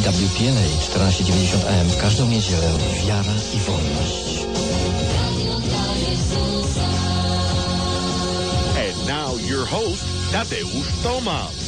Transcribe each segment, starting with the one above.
EWTN 1490 AM w każdą niedzielę. Wiara i wolność. And now your host, Tadeusz Tomasz.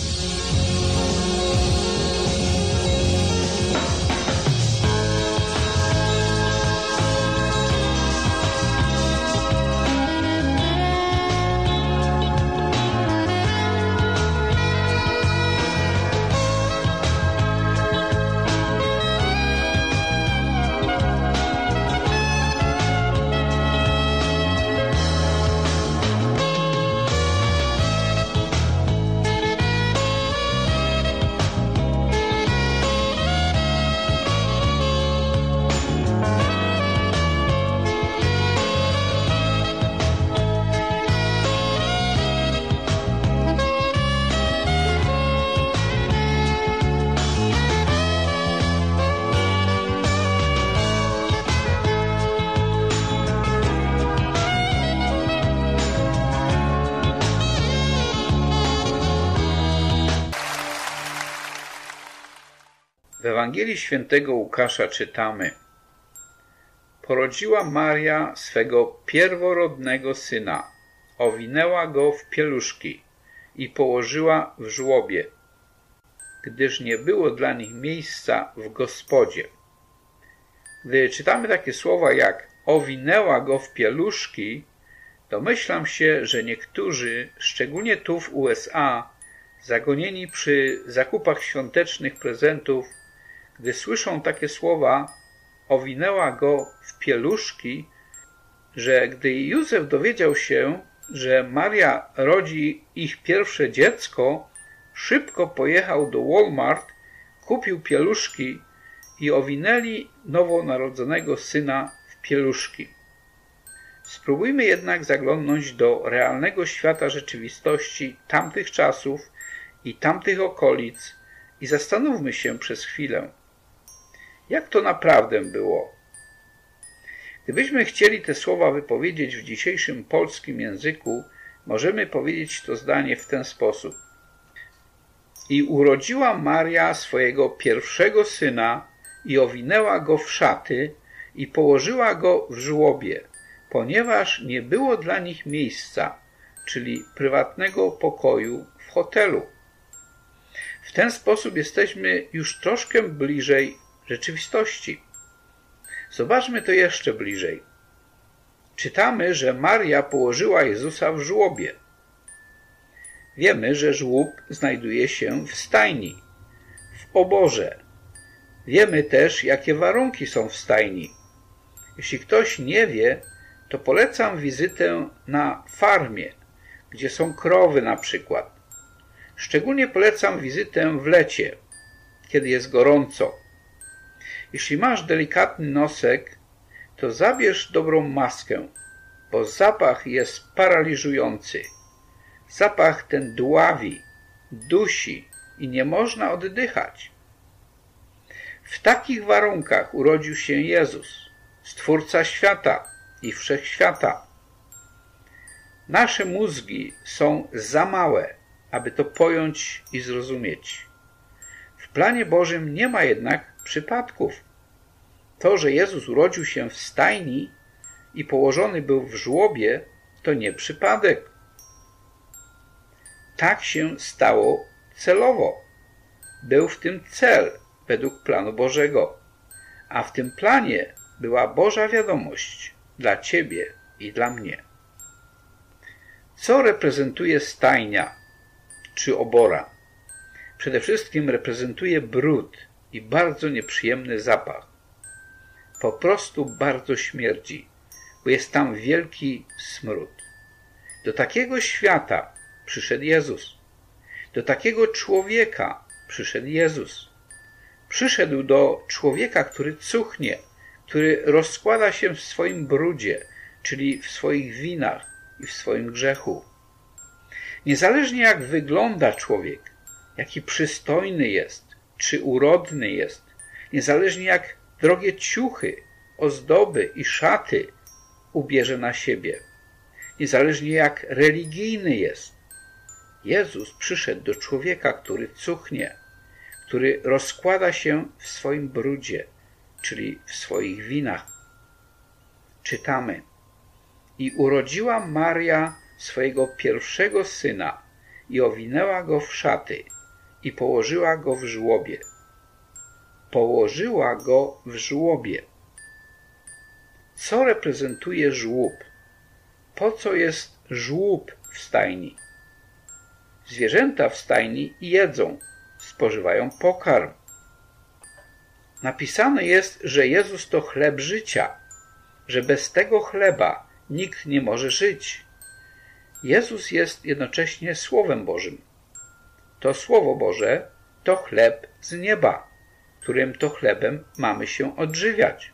W Ewangelii Świętego Łukasza czytamy: Porodziła Maria swego pierworodnego syna, owinęła go w pieluszki i położyła w żłobie, gdyż nie było dla nich miejsca w gospodzie. Gdy czytamy takie słowa jak owinęła go w pieluszki, domyślam się, że niektórzy, szczególnie tu w USA, zagonieni przy zakupach świątecznych prezentów, gdy słyszą takie słowa owinęła go w pieluszki, że gdy Józef dowiedział się, że Maria rodzi ich pierwsze dziecko, szybko pojechał do Walmart, kupił pieluszki i owinęli nowonarodzonego syna w pieluszki. Spróbujmy jednak zaglądnąć do realnego świata rzeczywistości tamtych czasów i tamtych okolic i zastanówmy się przez chwilę, jak to naprawdę było. Gdybyśmy chcieli te słowa wypowiedzieć w dzisiejszym polskim języku, możemy powiedzieć to zdanie w ten sposób. I urodziła Maria swojego pierwszego syna i owinęła go w szaty i położyła go w żłobie, ponieważ nie było dla nich miejsca, czyli prywatnego pokoju w hotelu. W ten sposób jesteśmy już troszkę bliżej rzeczywistości. Zobaczmy to jeszcze bliżej. Czytamy, że Maria położyła Jezusa w żłobie. Wiemy, że żłób znajduje się w stajni, w oborze. Wiemy też, jakie warunki są w stajni. Jeśli ktoś nie wie, to polecam wizytę na farmie, gdzie są krowy na przykład. Szczególnie polecam wizytę w lecie, kiedy jest gorąco. Jeśli masz delikatny nosek, to zabierz dobrą maskę, bo zapach jest paraliżujący. Zapach ten dławi, dusi i nie można oddychać. W takich warunkach urodził się Jezus, Stwórca świata i wszechświata. Nasze mózgi są za małe, aby to pojąć i zrozumieć. W planie Bożym nie ma jednak przypadków. To, że Jezus urodził się w stajni i położony był w żłobie, to nie przypadek. Tak się stało celowo. Był w tym cel według planu Bożego, a w tym planie była Boża wiadomość dla ciebie i dla mnie. Co reprezentuje stajnia czy obora? Przede wszystkim reprezentuje brud i bardzo nieprzyjemny zapach. Po prostu bardzo śmierdzi, bo jest tam wielki smród. Do takiego świata przyszedł Jezus. Do takiego człowieka przyszedł Jezus. Przyszedł do człowieka, który cuchnie, który rozkłada się w swoim brudzie, czyli w swoich winach i w swoim grzechu. Niezależnie jak wygląda człowiek, jaki przystojny jest, czy urodny jest, niezależnie jak drogie ciuchy, ozdoby i szaty ubierze na siebie, niezależnie jak religijny jest, Jezus przyszedł do człowieka, który cuchnie, który rozkłada się w swoim brudzie, czyli w swoich winach. Czytamy: i urodziła Maria swojego pierwszego syna i owinęła go w szaty i położyła go w żłobie. Położyła go w żłobie. Co reprezentuje żłób? Po co jest żłób w stajni? Zwierzęta w stajni jedzą, spożywają pokarm. Napisane jest, że Jezus to chleb życia, że bez tego chleba nikt nie może żyć. Jezus jest jednocześnie Słowem Bożym. To Słowo Boże to chleb z nieba, którym to chlebem mamy się odżywiać.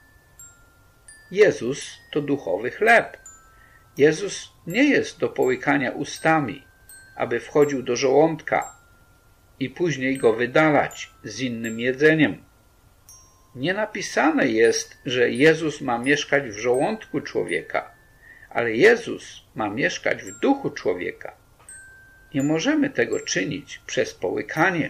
Jezus to duchowy chleb. Jezus nie jest do połykania ustami, aby wchodził do żołądka i później go wydalać z innym jedzeniem. Nie napisane jest, że Jezus ma mieszkać w żołądku człowieka, ale Jezus ma mieszkać w duchu człowieka. Nie możemy tego czynić przez połykanie.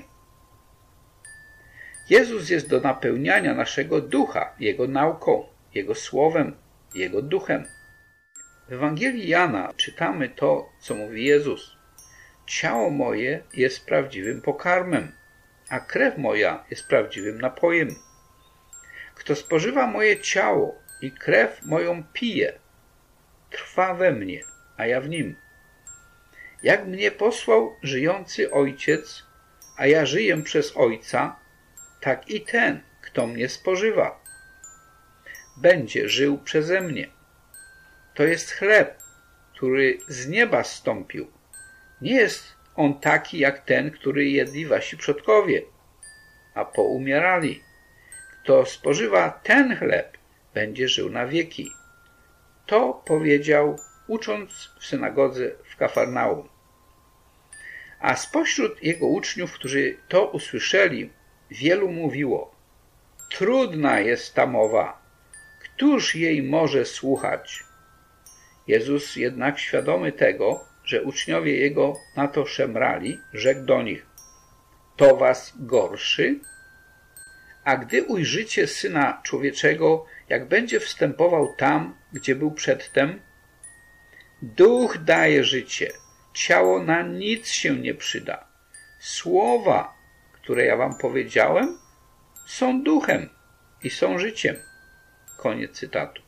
Jezus jest do napełniania naszego ducha Jego nauką, Jego słowem, Jego duchem. W Ewangelii Jana czytamy to, co mówi Jezus. Ciało moje jest prawdziwym pokarmem, a krew moja jest prawdziwym napojem. Kto spożywa moje ciało i krew moją pije, trwa we mnie, a ja w nim. Jak mnie posłał żyjący Ojciec, a ja żyję przez Ojca, tak i ten, kto mnie spożywa, będzie żył przeze mnie. To jest chleb, który z nieba zstąpił. Nie jest on taki jak ten, który jedli wasi przodkowie, a poumierali. Kto spożywa ten chleb, będzie żył na wieki. To powiedział, ucząc w synagodze w Kafarnaum. A spośród jego uczniów, którzy to usłyszeli, wielu mówiło: trudna jest ta mowa, któż jej może słuchać? Jezus jednak, świadomy tego, że uczniowie Jego na to szemrali, rzekł do nich: to was gorszy? A gdy ujrzycie Syna Człowieczego, jak będzie wstępował tam, gdzie był przedtem, duch daje życie, ciało na nic się nie przyda. Słowa, które ja wam powiedziałem, są duchem i są życiem. Koniec cytatu.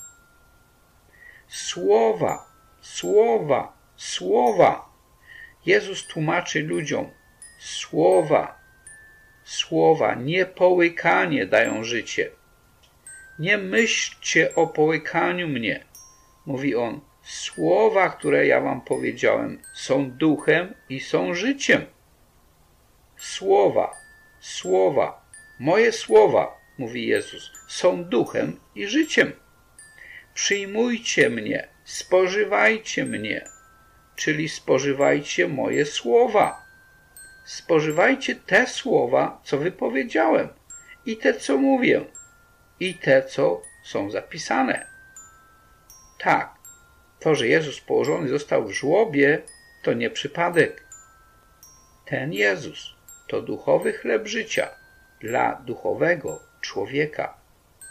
Słowa, słowa, słowa. Jezus tłumaczy ludziom: słowa, słowa, nie połykanie dają życie. Nie myślcie o połykaniu mnie. Mówi on: słowa, które ja wam powiedziałem, są duchem i są życiem. Słowa, słowa, moje słowa, mówi Jezus, są duchem i życiem. Przyjmujcie mnie, spożywajcie mnie, czyli spożywajcie moje słowa. Spożywajcie te słowa, co wypowiedziałem, i te, co mówię, i te, co są zapisane. Tak, to, że Jezus położony został w żłobie, to nie przypadek. Ten Jezus to duchowy chleb życia dla duchowego człowieka.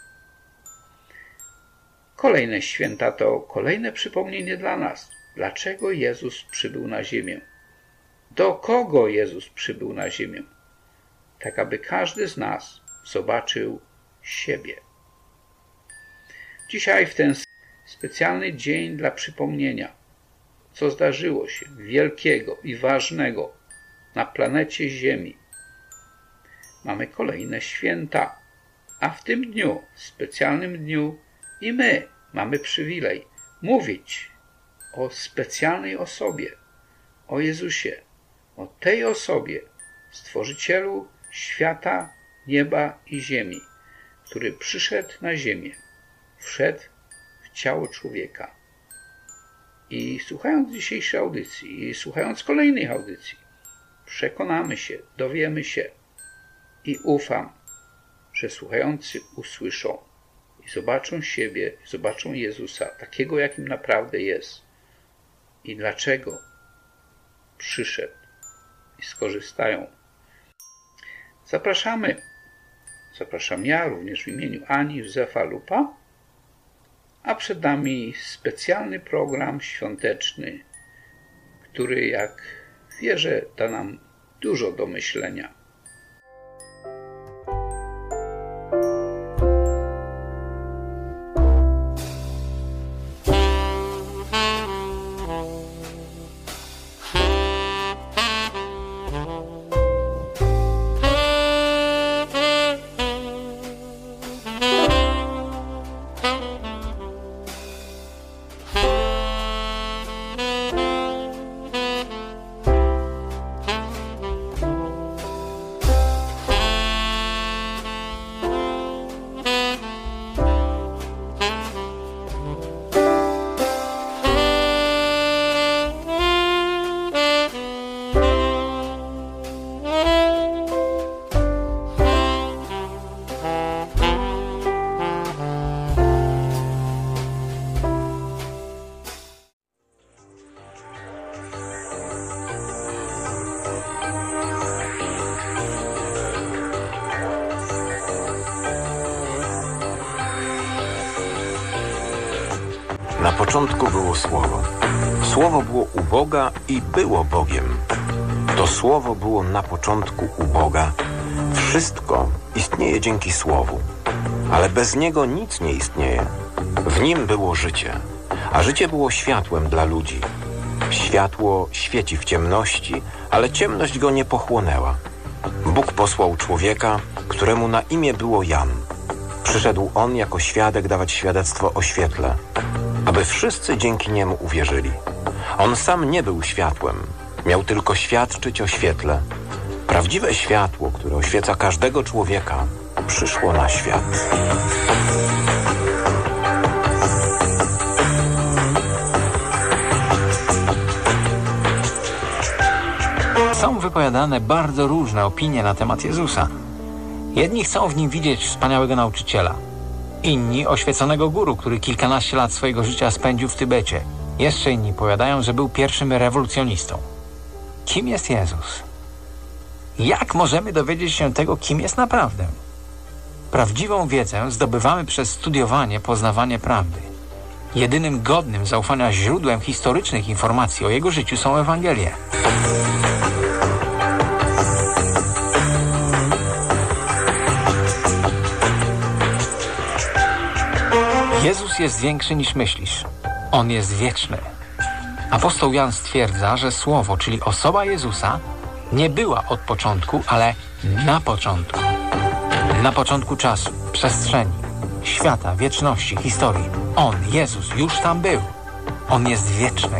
Kolejne święta to kolejne przypomnienie dla nas, dlaczego Jezus przybył na ziemię. Do kogo Jezus przybył na ziemię? Tak, aby każdy z nas zobaczył siebie. Dzisiaj w ten specjalny dzień dla przypomnienia, co zdarzyło się wielkiego i ważnego na planecie Ziemi. Mamy kolejne święta, a w tym dniu, specjalnym dniu, i my mamy przywilej mówić o specjalnej osobie, o Jezusie, o tej osobie, Stworzycielu świata, nieba i ziemi, który przyszedł na ziemię, wszedł w ciało człowieka. I słuchając dzisiejszej audycji, i słuchając kolejnych audycji, przekonamy się, dowiemy się i ufam, że słuchający usłyszą i zobaczą siebie, zobaczą Jezusa, takiego, jakim naprawdę jest i dlaczego przyszedł, i skorzystają Zapraszam ja również w imieniu Ani Józefa Lupa, a przed nami specjalny program świąteczny, który, jak wierzę, da nam dużo do myślenia. Na początku było Słowo. Słowo było u Boga i było Bogiem. To Słowo było na początku u Boga. Wszystko istnieje dzięki Słowu, ale bez Niego nic nie istnieje. W Nim było życie, a życie było światłem dla ludzi. Światło świeci w ciemności, ale ciemność go nie pochłonęła. Bóg posłał człowieka, któremu na imię było Jan. Przyszedł on jako świadek dawać świadectwo o świetle, aby wszyscy dzięki niemu uwierzyli. On sam nie był światłem, miał tylko świadczyć o świetle. Prawdziwe światło, które oświeca każdego człowieka, przyszło na świat. Są wypowiadane bardzo różne opinie na temat Jezusa. Jedni chcą w nim widzieć wspaniałego nauczyciela. Inni oświeconego guru, który kilkanaście lat swojego życia spędził w Tybecie. Jeszcze inni powiadają, że był pierwszym rewolucjonistą. Kim jest Jezus? Jak możemy dowiedzieć się tego, kim jest naprawdę? Prawdziwą wiedzę zdobywamy przez studiowanie, poznawanie prawdy. Jedynym godnym zaufania źródłem historycznych informacji o jego życiu są Ewangelie. Jezus jest większy niż myślisz. On jest wieczny. Apostoł Jan stwierdza, że Słowo, czyli osoba Jezusa, nie była od początku, ale na początku. Na początku czasu, przestrzeni, świata, wieczności, historii. On, Jezus, już tam był. On jest wieczny.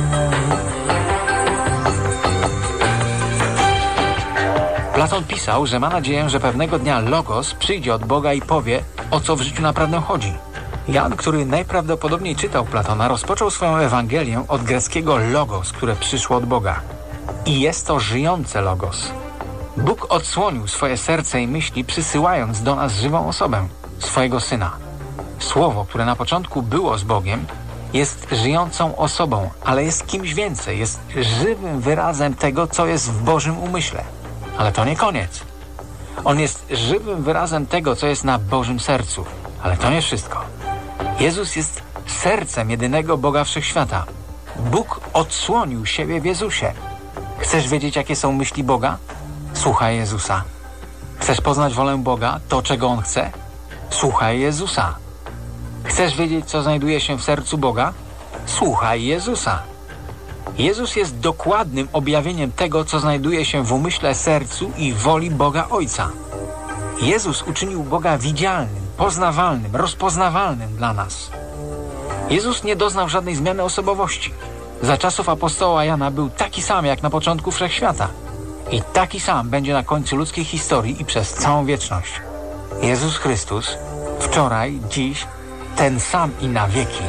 Platon pisał, że ma nadzieję, że pewnego dnia Logos przyjdzie od Boga i powie, o co w życiu naprawdę chodzi. Jan, który najprawdopodobniej czytał Platona, rozpoczął swoją Ewangelię od greckiego logos, które przyszło od Boga. I jest to żyjące logos. Bóg odsłonił swoje serce i myśli, przysyłając do nas żywą osobę, swojego Syna. Słowo, które na początku było z Bogiem, jest żyjącą osobą, ale jest kimś więcej, jest żywym wyrazem tego, co jest w Bożym umyśle. Ale to nie koniec. On jest żywym wyrazem tego, co jest na Bożym sercu. Ale to nie wszystko. Jezus jest sercem jedynego Boga Wszechświata. Bóg odsłonił siebie w Jezusie. Chcesz wiedzieć, jakie są myśli Boga? Słuchaj Jezusa. Chcesz poznać wolę Boga, to czego On chce? Słuchaj Jezusa. Chcesz wiedzieć, co znajduje się w sercu Boga? Słuchaj Jezusa. Jezus jest dokładnym objawieniem tego, co znajduje się w umyśle, sercu i woli Boga Ojca. Jezus uczynił Boga widzialnym, poznawalnym, rozpoznawalnym dla nas. Jezus nie doznał żadnej zmiany osobowości. Za czasów apostoła Jana był taki sam jak na początku wszechświata. I taki sam będzie na końcu ludzkiej historii i przez całą wieczność. Jezus Chrystus, wczoraj, dziś, ten sam i na wieki.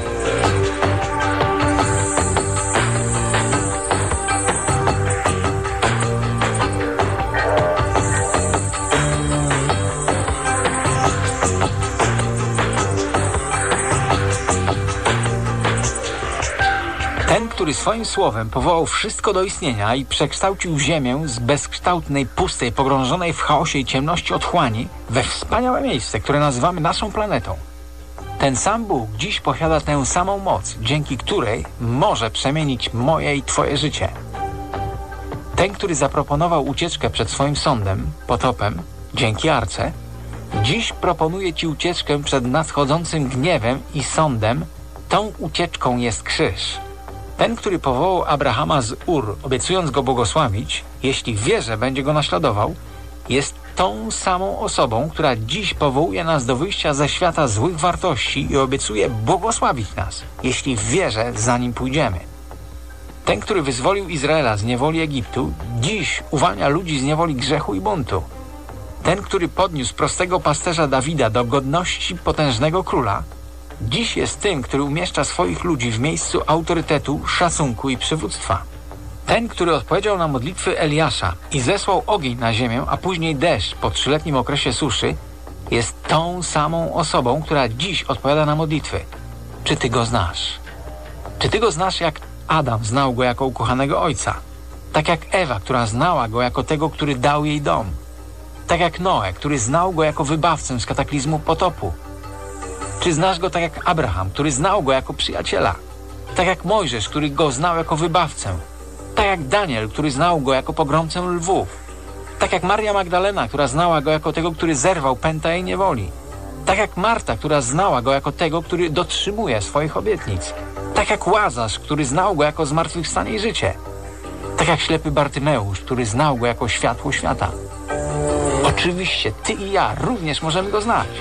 który swoim słowem powołał wszystko do istnienia i przekształcił Ziemię z bezkształtnej, pustej, pogrążonej w chaosie i ciemności otchłani we wspaniałe miejsce, które nazywamy naszą planetą. Ten sam Bóg dziś posiada tę samą moc, dzięki której może przemienić moje i Twoje życie. Ten, który zaproponował ucieczkę przed swoim sądem, potopem, dzięki Arce, dziś proponuje Ci ucieczkę przed nadchodzącym gniewem i sądem. Tą ucieczką jest krzyż. Ten, który powołał Abrahama z Ur, obiecując go błogosławić, jeśli w wierze będzie go naśladował, jest tą samą osobą, która dziś powołuje nas do wyjścia ze świata złych wartości i obiecuje błogosławić nas, jeśli w wierze za nim pójdziemy. Ten, który wyzwolił Izraela z niewoli Egiptu, dziś uwalnia ludzi z niewoli grzechu i buntu. Ten, który podniósł prostego pasterza Dawida do godności potężnego króla, dziś jest tym, który umieszcza swoich ludzi w miejscu autorytetu, szacunku i przywództwa. Ten, który odpowiedział na modlitwy Eliasza i zesłał ogień na ziemię, a później deszcz po 3-letnim okresie suszy, jest tą samą osobą, która dziś odpowiada na modlitwy. Czy Ty go znasz? Czy Ty go znasz, jak Adam znał go jako ukochanego ojca? Tak jak Ewa, która znała go jako tego, który dał jej dom? Tak jak Noe, który znał go jako wybawcę z kataklizmu potopu? Czy znasz go tak jak Abraham, który znał go jako przyjaciela? Tak jak Mojżesz, który go znał jako wybawcę? Tak jak Daniel, który znał go jako pogromcę lwów? Tak jak Maria Magdalena, która znała go jako tego, który zerwał pętę jej niewoli? Tak jak Marta, która znała go jako tego, który dotrzymuje swoich obietnic? Tak jak Łazarz, który znał go jako zmartwychwstanie i życie? Tak jak ślepy Bartymeusz, który znał go jako światło świata? Oczywiście Ty i ja również możemy go znać.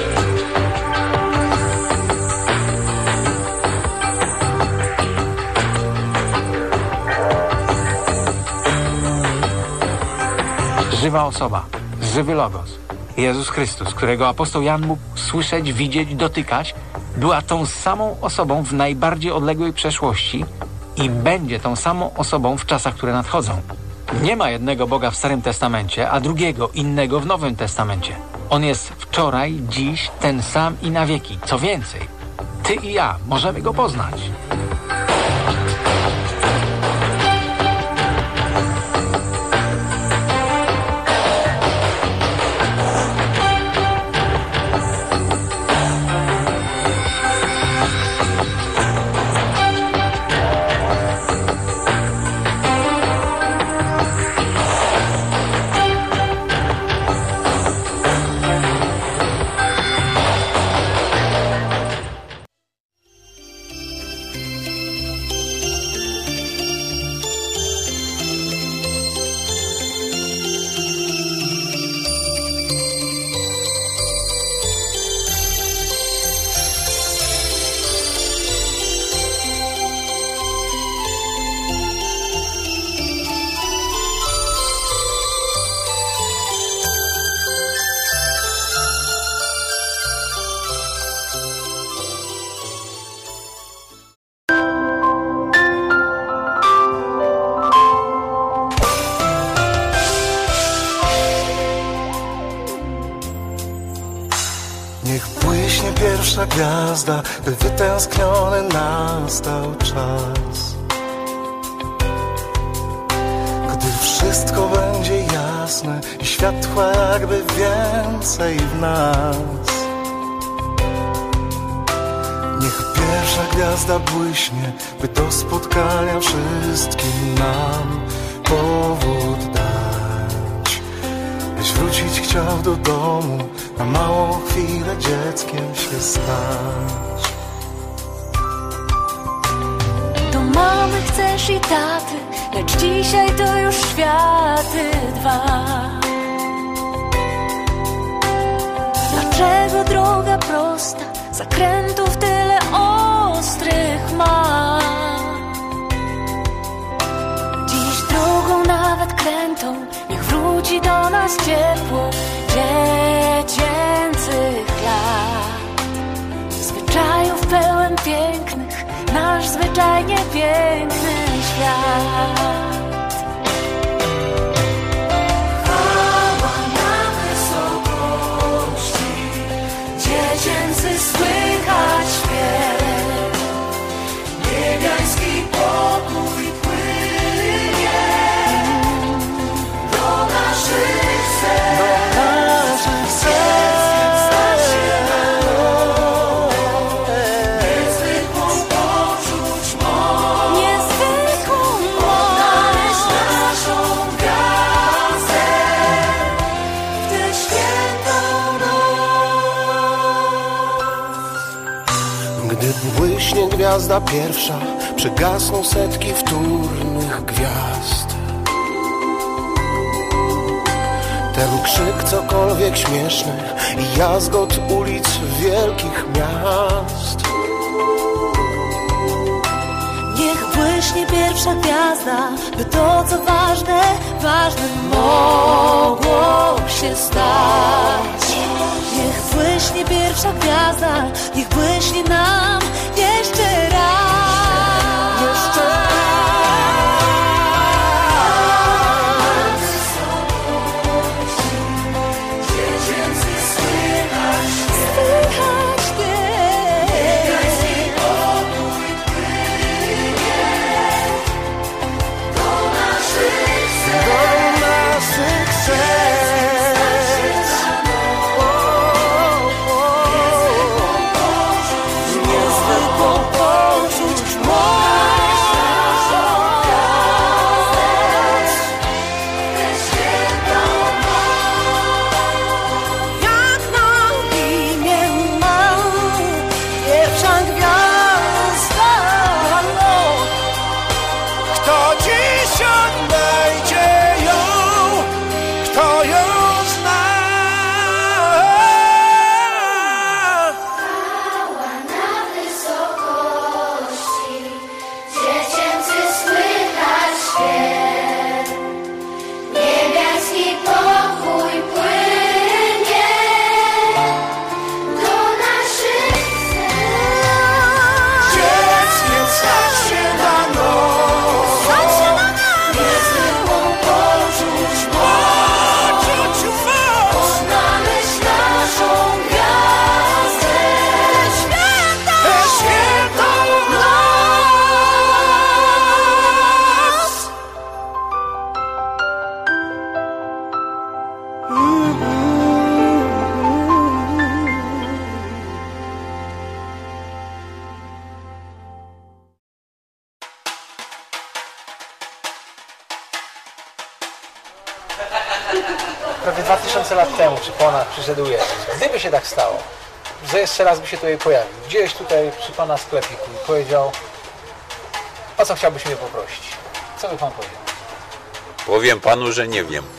Żywa osoba, żywy Logos, Jezus Chrystus, którego apostoł Jan mógł słyszeć, widzieć, dotykać, była tą samą osobą w najbardziej odległej przeszłości i będzie tą samą osobą w czasach, które nadchodzą. Nie ma jednego Boga w Starym Testamencie, a drugiego, innego w Nowym Testamencie. On jest wczoraj, dziś, ten sam i na wieki. Co więcej, Ty i ja możemy Go poznać. Pierwsza gwiazda, by wytęskniony nastał czas. Gdy wszystko będzie jasne i światła jakby więcej w nas. Niech pierwsza gwiazda błyśnie, by do spotkania wszystkim nam powód dać. Byś wrócić chciał do domu, na małą chwilę dzieckiem się stać. Do mamy chcesz i taty, lecz dzisiaj to już światy dwa. Dlaczego droga prosta, zakrętów tyle ostrych ma? Dziś drogą nawet krętą, niech wróci do nas ciepło dziecięcych lat. Zwyczajów pełen pięknych, nasz zwyczajnie piękny świat. Chwała na wysokości, dziecięcy słychać śpiew, niebiański pokój. Gdy błyśnie gwiazda pierwsza, przygasną setki wtórnych gwiazd. Ten krzyk cokolwiek śmieszny i jazgot ulic wielkich miast. Niech błyśnie pierwsza gwiazda, by to co ważne, ważnym mogło się stać. Niech błyśnie pierwsza gwiazda, niech błyśnie nam jeszcze raz. Jeszcze raz. Prawie 2000 lat temu, czy ponad, przyszedł Jezus. Gdyby się tak stało, że jeszcze raz by się tutaj pojawił, gdzieś tutaj przy Pana sklepiku i powiedział, o co chciałbyś mnie poprosić? Co by Pan powiedział? Powiem Panu, że nie wiem.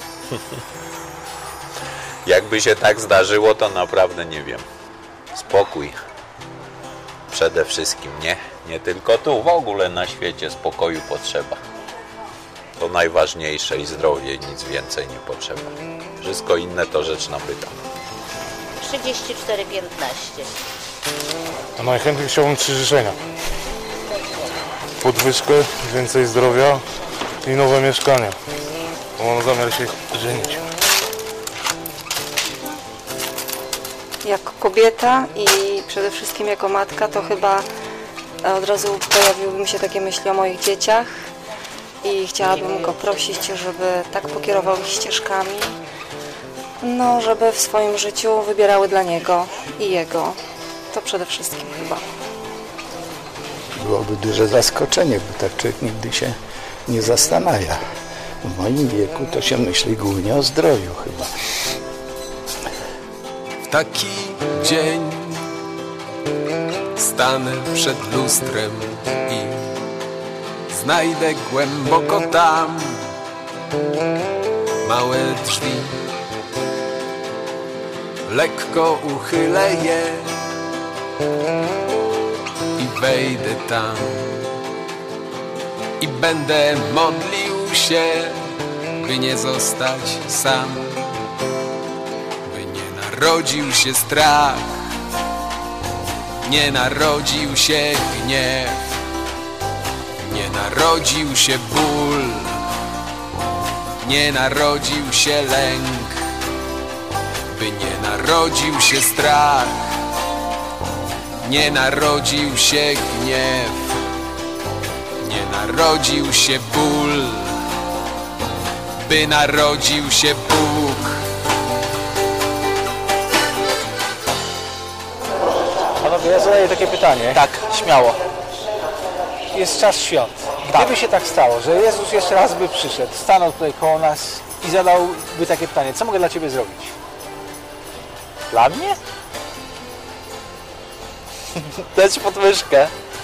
Jakby się tak zdarzyło, to naprawdę nie wiem. Spokój. Przede wszystkim, nie? Nie tylko tu, w ogóle na świecie spokoju potrzeba. To najważniejsze i zdrowie, nic więcej nie potrzeba. Wszystko inne to rzecz nabyta. 34,15. A najchętniej chciałbym 3 życzenia. Podwyżkę, więcej zdrowia i nowe mieszkanie. Bo mam zamiar się żenić. Jako kobieta i przede wszystkim jako matka to chyba od razu pojawiłyby mi się takie myśli o moich dzieciach i chciałabym go prosić, żeby tak pokierował ich ścieżkami, no żeby w swoim życiu wybierały dla niego i jego. To przede wszystkim chyba. Byłoby duże zaskoczenie, bo tak człowiek nigdy się nie zastanawia. W moim wieku to się myśli głównie o zdrowiu chyba. W taki dzień stanę przed lustrem i znajdę głęboko tam małe drzwi. Lekko uchylę je i wejdę tam i będę modlił się, by nie zostać sam. Narodził się strach, nie narodził się gniew, nie narodził się ból, nie narodził się lęk, by nie narodził się strach, nie narodził się gniew, nie narodził się ból, by narodził się Bóg. Panowie, ja zadaję takie pytanie. Tak, śmiało. Jest czas świąt. Gdyby się tak stało, że Jezus jeszcze raz by przyszedł, stanął tutaj koło nas i zadałby takie pytanie, co mogę dla Ciebie zrobić? Dla mnie? dać podwyżkę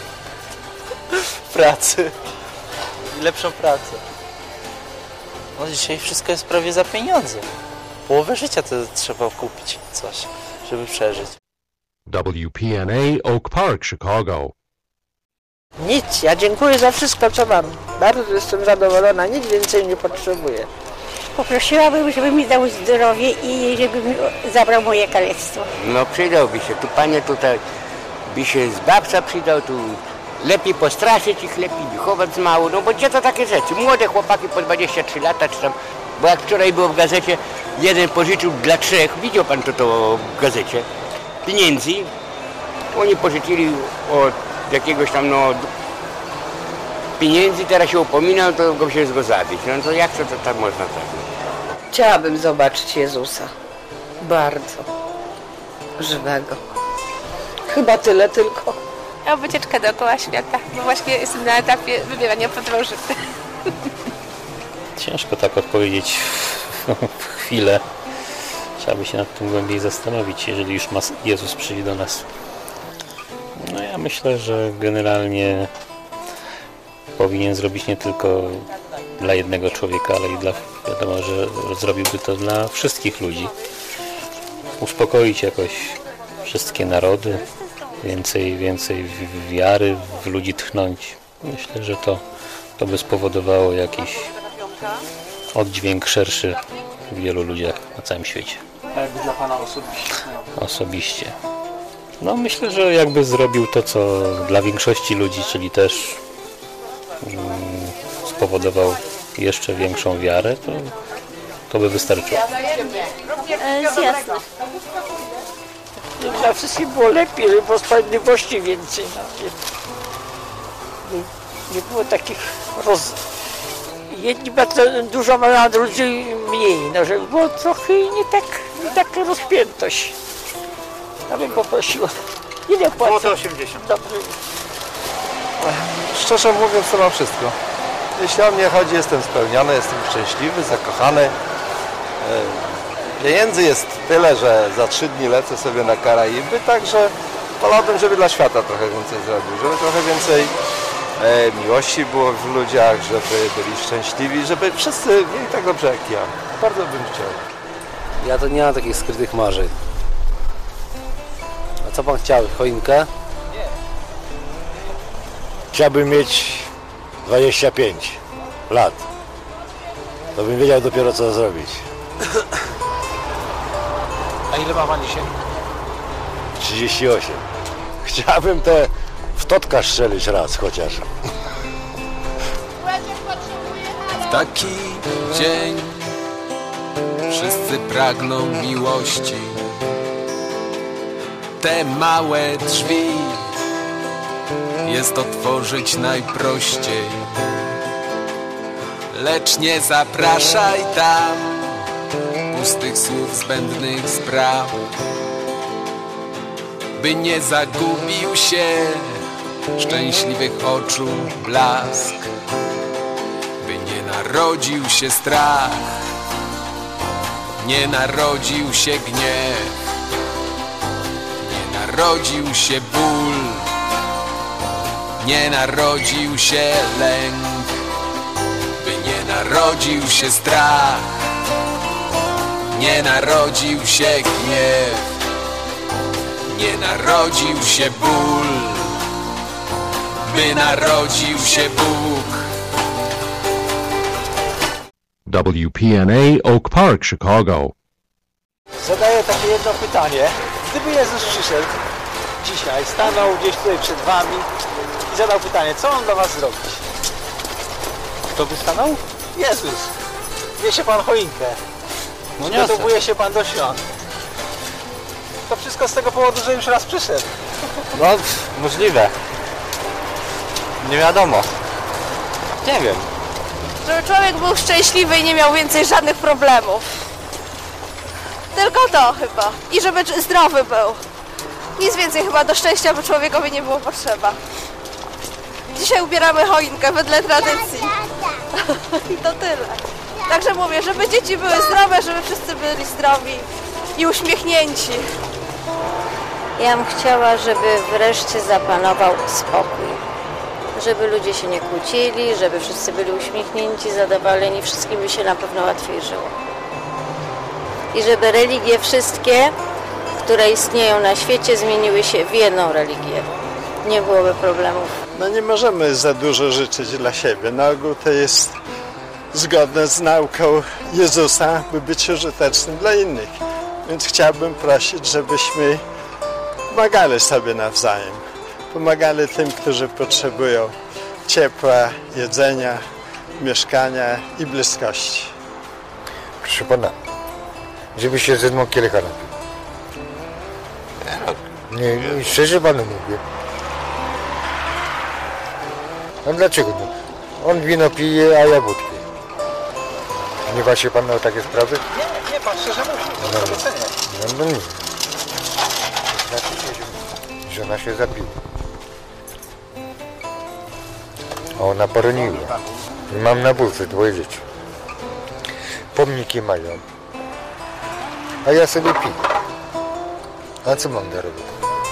w pracy i lepszą pracę. No dzisiaj wszystko jest prawie za pieniądze. Połowę życia to trzeba kupić coś, żeby przeżyć. WPNA Oak Park, Chicago. Nic, ja dziękuję za wszystko, co mam. Bardzo jestem zadowolona, nic więcej nie potrzebuję. Poprosiłabym, żeby mi dał zdrowie i żeby mi zabrał moje kalectwo. No przydałby się, tu panie tutaj by się zbawca przydał, tu lepiej postraszyć ich, lepiej wychować mało, no bo gdzie to takie rzeczy? Młode chłopaki po 23 lata czy tam, bo jak wczoraj było w gazecie, jeden pożyczył dla 3, widział pan to w gazecie, pieniędzy, oni pożyczyli od jakiegoś tam pieniędzy, teraz się upominał, to go się zabić. No to jak to tak można tak? Chciałabym zobaczyć Jezusa. Bardzo. Żywego. Chyba tyle tylko. A wycieczkę dookoła świata, bo właśnie jestem na etapie wybierania podróży. Ciężko tak odpowiedzieć w chwilę. Trzeba by się nad tym głębiej zastanowić, jeżeli już Jezus przyjdzie do nas. No ja myślę, że generalnie powinien zrobić nie tylko dla jednego człowieka, ale i wiadomo, że zrobiłby to dla wszystkich ludzi. Uspokoić jakoś wszystkie narody, więcej wiary w ludzi tchnąć. Myślę, że to by spowodowało jakiś oddźwięk szerszy w wielu ludziach na całym świecie. A jakby dla pana osobiście? No myślę, że jakby zrobił to, co dla większości ludzi, czyli też spowodował jeszcze większą wiarę, to by wystarczyło. Jasne. Dla wszystkich było lepiej, żeby było sprawiedliwości więcej. Nie było takich jedni bardzo dużo mają, a drudzy mniej. No, żeby było trochę nie tak rozpiętość. Ja bym poprosiła. Ile płacę? Złote 80. Dobrze. Szczerze mówiąc, to mam wszystko. Jeśli o mnie chodzi, jestem spełniony, jestem szczęśliwy, zakochany. Pieniędzy jest tyle, że za 3 dni lecę sobie na Karaiby, także wolałbym, żeby dla świata trochę więcej zrobił, żeby trochę więcej miłości było w ludziach, żeby byli szczęśliwi, żeby wszyscy mieli tak dobrze jak ja. Bardzo bym chciał. Ja to nie mam takich skrytych marzeń. A co pan chciał? Choinkę? Chciałbym mieć 25 lat. To bym wiedział dopiero co zrobić. A ile ma pan dzisiaj? 38. Chciałbym te w totka strzelić raz chociaż. W taki dzień wszyscy pragną miłości. Te małe drzwi jest otworzyć najprościej. Lecz nie zapraszaj tam pustych słów, zbędnych spraw, by nie zagubił się szczęśliwych oczu blask, by nie narodził się strach, nie narodził się gniew, nie narodził się ból, nie narodził się lęk, by nie narodził się strach, nie narodził się gniew, nie narodził się ból, by narodził się Bóg. WPNA Oak Park, Chicago. Zadaję takie jedno pytanie. Gdyby Jezus przyszedł dzisiaj, stanął gdzieś tutaj przed wami i zadał pytanie, co on dla was zrobić? Kto by stanął? Jezus. Niesie pan choinkę. No przygotowuje się pan do świąt. To wszystko z tego powodu, że już raz przyszedł. No, możliwe. Nie wiadomo. Nie wiem. Żeby człowiek był szczęśliwy i nie miał więcej żadnych problemów. Tylko to chyba. I żeby zdrowy był. Nic więcej chyba do szczęścia by człowiekowi nie było potrzeba. Dzisiaj ubieramy choinkę wedle tradycji. I to tyle. Także mówię, żeby dzieci były zdrowe, żeby wszyscy byli zdrowi i uśmiechnięci. Ja bym chciała, żeby wreszcie zapanował spokój. Żeby ludzie się nie kłócili, żeby wszyscy byli uśmiechnięci, zadowoleni, wszystkim by się na pewno łatwiej żyło. I żeby religie wszystkie, które istnieją na świecie, zmieniły się w jedną religię. Nie byłoby problemów. No nie możemy za dużo życzyć dla siebie. Na ogół to jest zgodne z nauką Jezusa, by być użytecznym dla innych. Więc chciałbym prosić, żebyśmy pomagali sobie nawzajem. Pomagali tym, którzy potrzebują ciepła, jedzenia, mieszkania i bliskości. Proszę pana, żeby się ze mną kielicha napił. Nie, szczerze panu mówię. A dlaczego? On wino pije, a ja wódkę. Gniewa się pan o takie sprawy? Nie, pan szczerze mówi, to docenię. No nie. Znaczy, żona się zabiła. A ona poroniła. I mam na wózce 2 dzieci. Pomniki mają. A ja sobie piję. A co mam do roboty?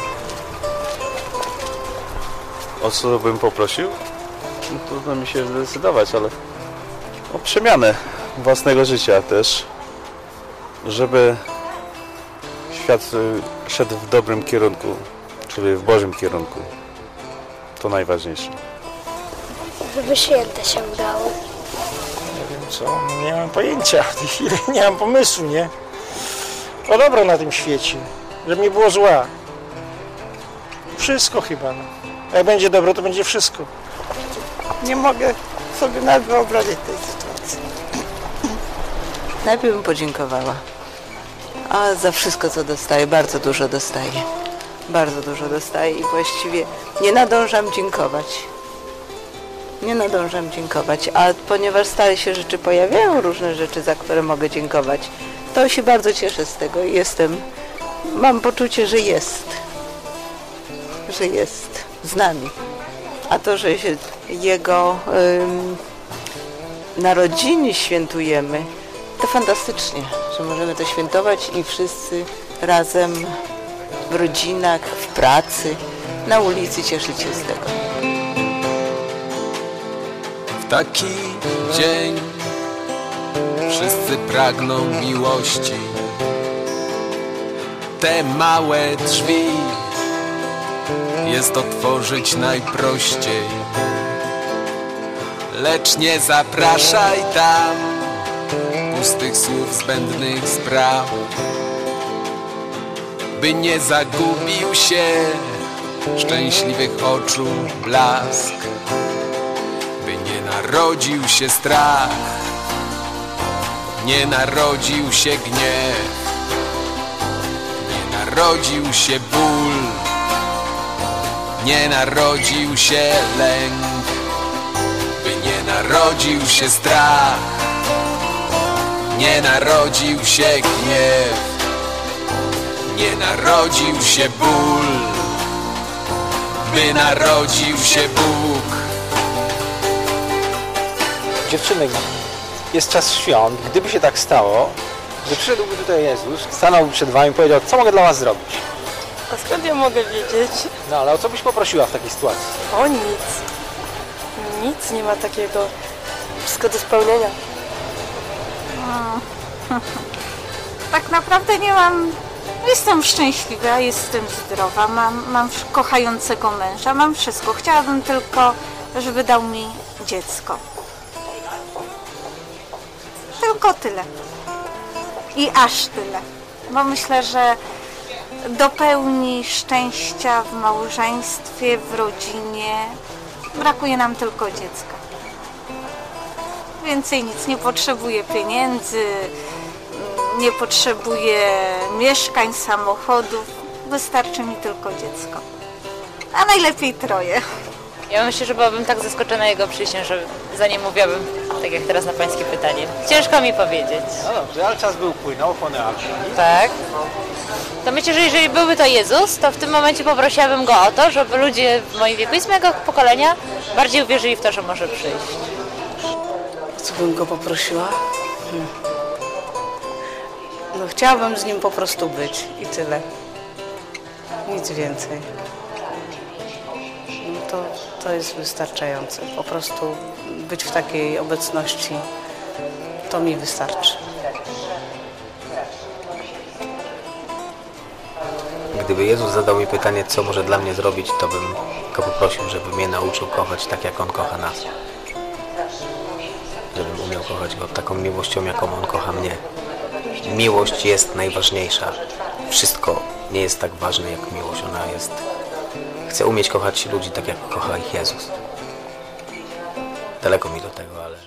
O co bym poprosił? No, trudno mi się zdecydować, ale o przemianę własnego życia też, żeby świat szedł w dobrym kierunku, czyli w Bożym kierunku. To najważniejsze. Żeby święta się udało. Nie wiem co, nie mam pojęcia w tej chwili, nie mam pomysłu, nie? O dobro na tym świecie, żeby nie było zła. Wszystko chyba, no. Jak będzie dobro, to będzie wszystko. Nie mogę sobie nawet wyobrazić tej sytuacji. Najpierw bym podziękowała. A za wszystko, co dostaję, bardzo dużo dostaję. Bardzo dużo dostaję i właściwie nie nadążam dziękować. Nie nadążam dziękować, a ponieważ stale się rzeczy pojawiają, różne rzeczy, za które mogę dziękować, to się bardzo cieszę z tego i mam poczucie, że jest z nami. A to, że się Jego narodziny świętujemy, to fantastycznie, że możemy to świętować i wszyscy razem w rodzinach, w pracy, na ulicy cieszyć się z tego. W taki dzień wszyscy pragną miłości. Te małe drzwi jest otworzyć najprościej. Lecz nie zapraszaj tam pustych słów, zbędnych spraw, by nie zagubił się szczęśliwych oczu blask, by nie narodził się strach, nie narodził się gniew, nie narodził się ból, nie narodził się lęk, by nie narodził się strach, nie narodził się gniew, nie narodził się ból, by narodził się Bóg. Dziewczyny, jest czas świąt. Gdyby się tak stało, że przyszedłby tutaj Jezus, stanąłby przed wami i powiedział, co mogę dla was zrobić? A skąd ja mogę wiedzieć? No ale o co byś poprosiła w takiej sytuacji? O nic. Nic nie ma takiego. Wszystko do spełnienia. Tak naprawdę nie mam... Jestem szczęśliwa, jestem zdrowa, mam kochającego męża, mam wszystko. Chciałabym tylko, żeby dał mi dziecko. Tylko tyle. I aż tyle. Bo myślę, że dopełni szczęścia w małżeństwie, w rodzinie. Brakuje nam tylko dziecka. Więcej nic. Nie potrzebuję pieniędzy, nie potrzebuję mieszkań, samochodów. Wystarczy mi tylko dziecko. A najlepiej 3. Ja myślę, że byłabym tak zaskoczona jego przyjściem, że zanim mówiłabym, tak jak teraz na pańskie pytanie. Ciężko mi powiedzieć. No dobrze, ale czas by upłynął, opłynęła. Tak. To myślę, że jeżeli byłby to Jezus, to w tym momencie poprosiłabym Go o to, żeby ludzie w moim wieku i z mojego pokolenia bardziej uwierzyli w to, że może przyjść. Co bym Go poprosiła? No chciałabym z Nim po prostu być i tyle. Nic więcej. No to jest wystarczające. Po prostu być w takiej obecności, to mi wystarczy. Gdyby Jezus zadał mi pytanie, co może dla mnie zrobić, to bym go poprosił, żeby mnie nauczył kochać tak, jak On kocha nas. Żebym umiał kochać Go taką miłością, jaką On kocha mnie. Miłość jest najważniejsza. Wszystko nie jest tak ważne, jak miłość. Ona jest... Chcę umieć kochać ludzi tak, jak kocha ich Jezus. Daleko mi do tego, ale...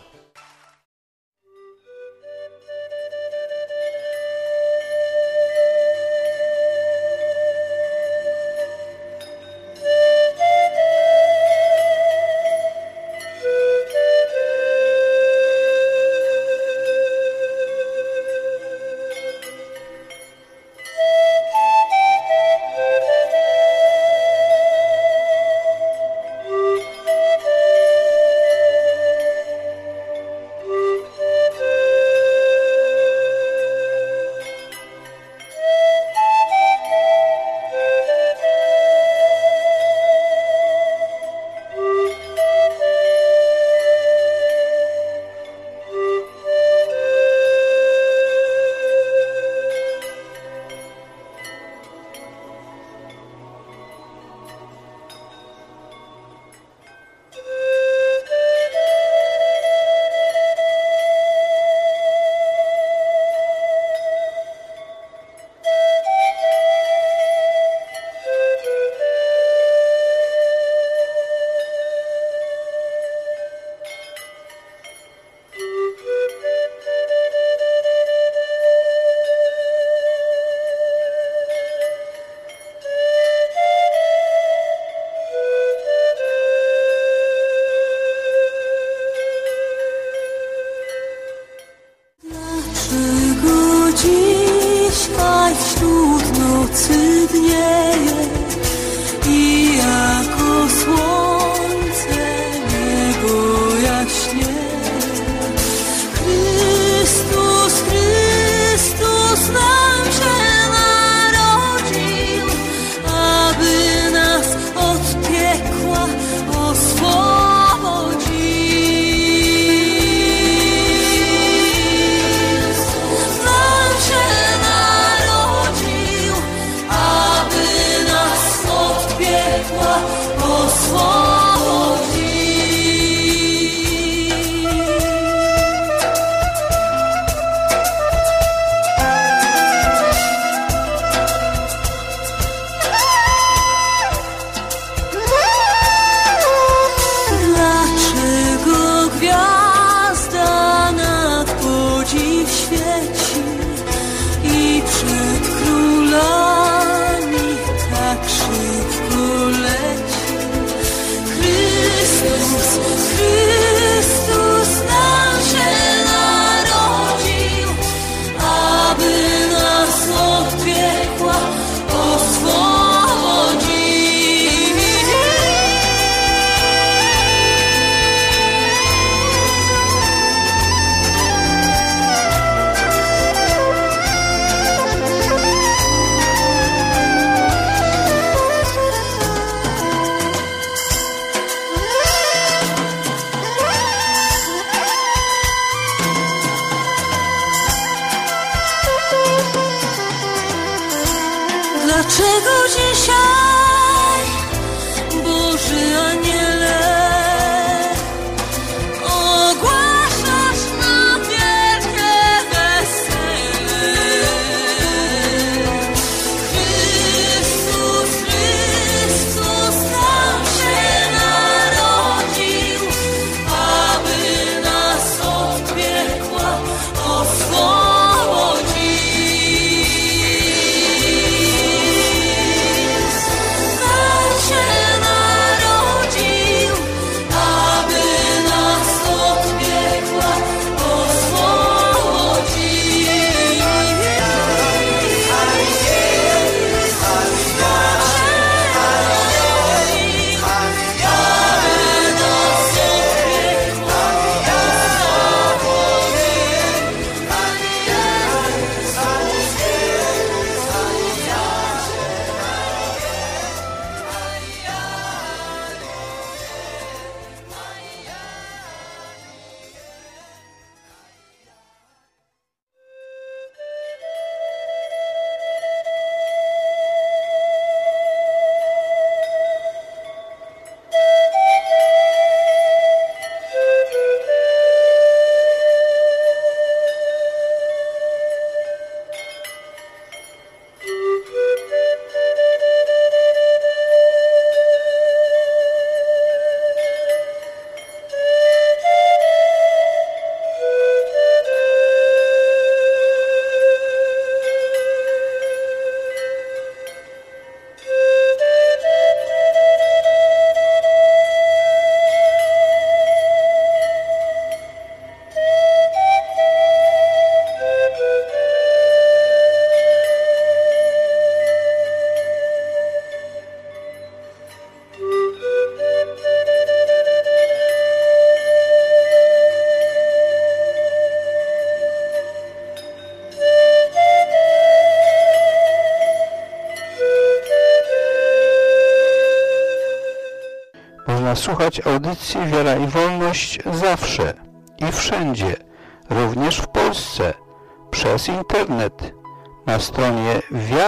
Można słuchać audycji Wiara i Wolność zawsze i wszędzie, również w Polsce, przez internet na stronie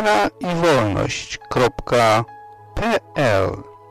wiaraiwolność.pl.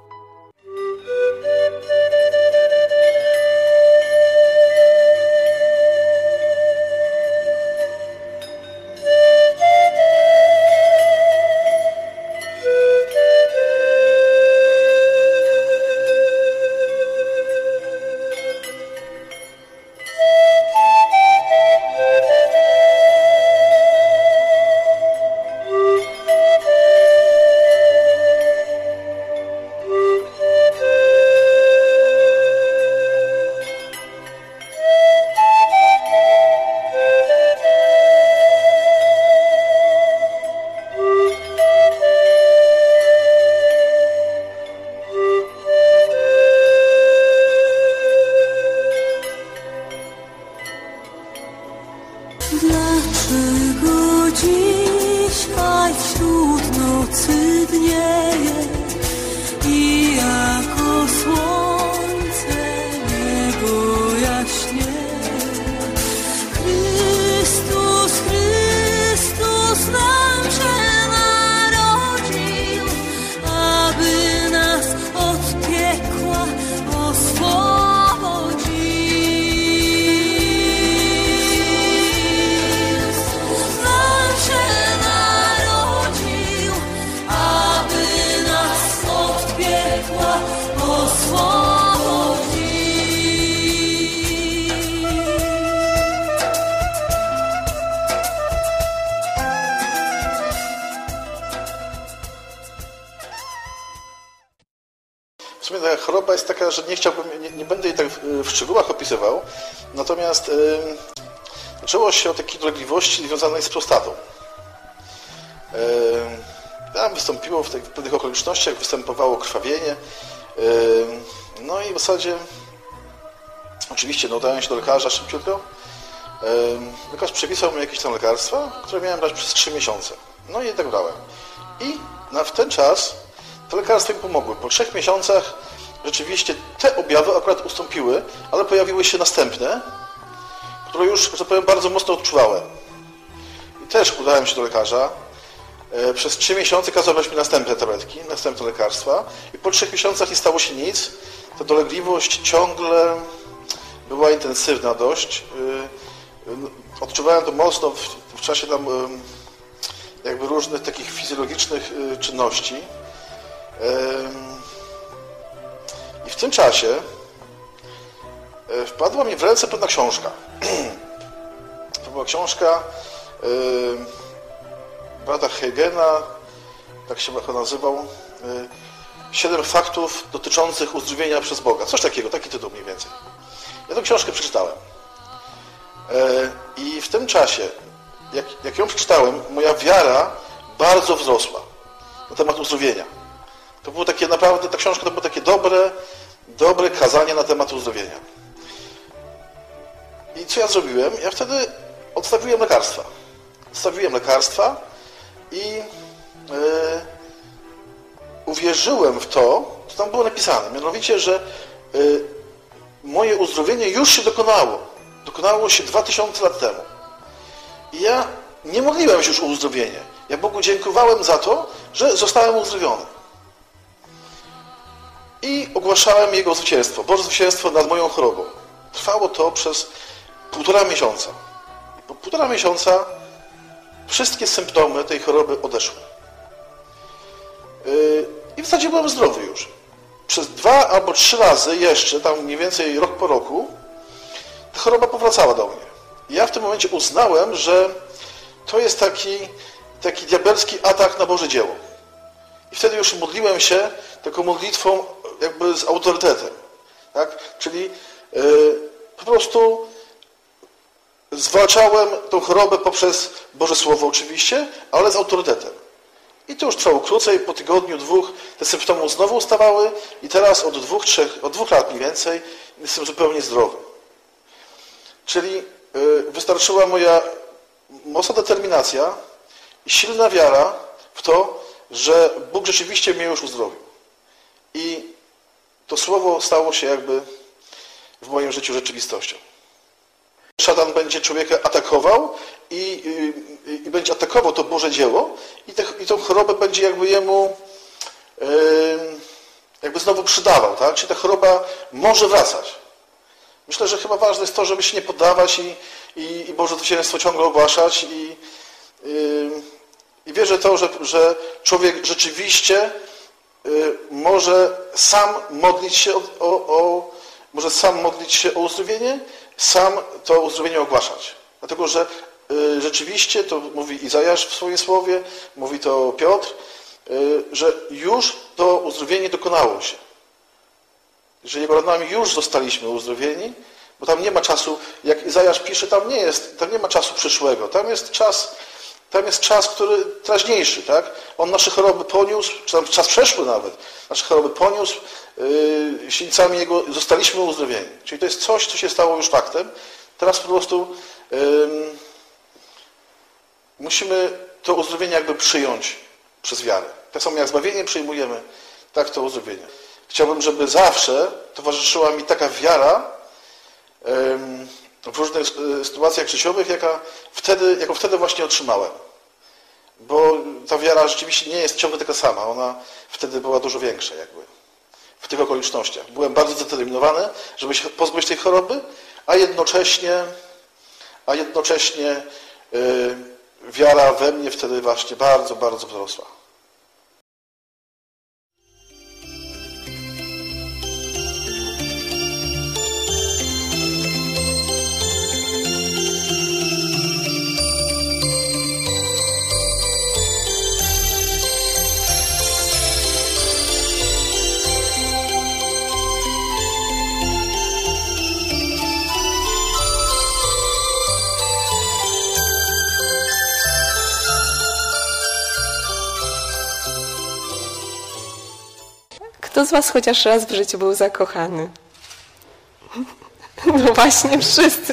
Dlaczego dzisiaj wśród nocy dnieje i jako słońce niebo jaśnieje? Chrystus, Chrystus nam się narodził, aby nas od piekła oswobodził. W sumie ta choroba jest taka, że nie chciałbym, nie będę jej tak w szczegółach opisywał, natomiast zaczęło się od takiej dolegliwości związanej z prostatą. Tam wystąpiło w pewnych okolicznościach, występowało krwawienie, no i w zasadzie oczywiście udałem się do lekarza szybciutko. Lekarz przepisał mi jakieś tam lekarstwa, które miałem brać przez 3 miesiące. No i tak brałem. I w ten czas te lekarstwa mi pomogły. Po 3 miesiącach rzeczywiście te objawy akurat ustąpiły, ale pojawiły się następne, które już, że tak powiem, bardzo mocno odczuwałem. I też udałem się do lekarza. Przez 3 miesiące kazał brać mi następne tabletki, następne lekarstwa i po 3 miesiącach nie stało się nic. Ta dolegliwość ciągle była intensywna dość. Odczuwałem to mocno w czasie tam jakby różnych takich fizjologicznych czynności. I w tym czasie wpadła mi w ręce pewna książka. To była książka brata Hegena, tak się nazywał, 7 faktów dotyczących uzdrowienia przez Boga. Coś takiego, taki tytuł mniej więcej. Ja tę książkę przeczytałem. I w tym czasie, jak ją przeczytałem, moja wiara bardzo wzrosła na temat uzdrowienia. To było takie naprawdę, ta książka to było takie dobre kazanie na temat uzdrowienia. I co ja zrobiłem? Ja wtedy odstawiłem lekarstwa. Odstawiłem lekarstwa i uwierzyłem w to, co tam było napisane. Mianowicie, że moje uzdrowienie już się dokonało. Dokonało się 2000 lat temu. I ja nie modliłem się już o uzdrowienie. Ja Bogu dziękowałem za to, że zostałem uzdrowiony. I ogłaszałem Jego zwycięstwo, Boże zwycięstwo nad moją chorobą. Trwało to przez 1,5 miesiąca. I po 1,5 miesiąca wszystkie symptomy tej choroby odeszły. I w zasadzie byłem zdrowy już. Przez 2 albo 3 razy jeszcze, tam mniej więcej rok po roku, ta choroba powracała do mnie. I ja w tym momencie uznałem, że to jest taki diabelski atak na Boże dzieło. I wtedy już modliłem się taką modlitwą jakby z autorytetem. Tak? Czyli po prostu zwalczałem tą chorobę poprzez Boże Słowo oczywiście, ale z autorytetem. I to już trwało krócej, po tygodniu, 2 te symptomy znowu ustawały i teraz od 2 lat mniej więcej jestem zupełnie zdrowy. Czyli wystarczyła moja mocna determinacja i silna wiara w to, że Bóg rzeczywiście mnie już uzdrowił. I to słowo stało się jakby w moim życiu rzeczywistością. Szatan będzie człowieka atakował i będzie atakował to Boże dzieło i tą chorobę będzie jakby jemu jakby znowu przydawał, tak? Czyli ta choroba może wracać. Myślę, że chyba ważne jest to, żeby się nie poddawać i Boże zwycięstwo ciągle ogłaszać i wierzę to, że człowiek rzeczywiście może sam modlić się o uzdrowienie, sam to uzdrowienie ogłaszać. Dlatego, że rzeczywiście, to mówi Izajasz w swoim słowie, mówi to Piotr, że już to uzdrowienie dokonało się. Że Jego ranami już zostaliśmy uzdrowieni, bo tam nie ma czasu, jak Izajasz pisze, tam nie ma czasu przyszłego, tam jest czas, który teraźniejszy, tak? On nasze choroby poniósł, czy tam czas przeszły nawet, nasze choroby poniósł, silnicami Jego zostaliśmy uzdrowieni. Czyli to jest coś, co się stało już faktem. Teraz po prostu musimy to uzdrowienie jakby przyjąć przez wiarę. Tak samo jak zbawienie przyjmujemy, tak to uzdrowienie. Chciałbym, żeby zawsze towarzyszyła mi taka wiara w różnych sytuacjach życiowych, jaką wtedy właśnie otrzymałem. Bo ta wiara rzeczywiście nie jest ciągle taka sama. Ona wtedy była dużo większa jakby w tych okolicznościach. Byłem bardzo zdeterminowany, żeby się pozbyć tej choroby, a jednocześnie wiara we mnie wtedy właśnie bardzo, bardzo wzrosła. Kto z was chociaż raz w życiu był zakochany? No właśnie wszyscy.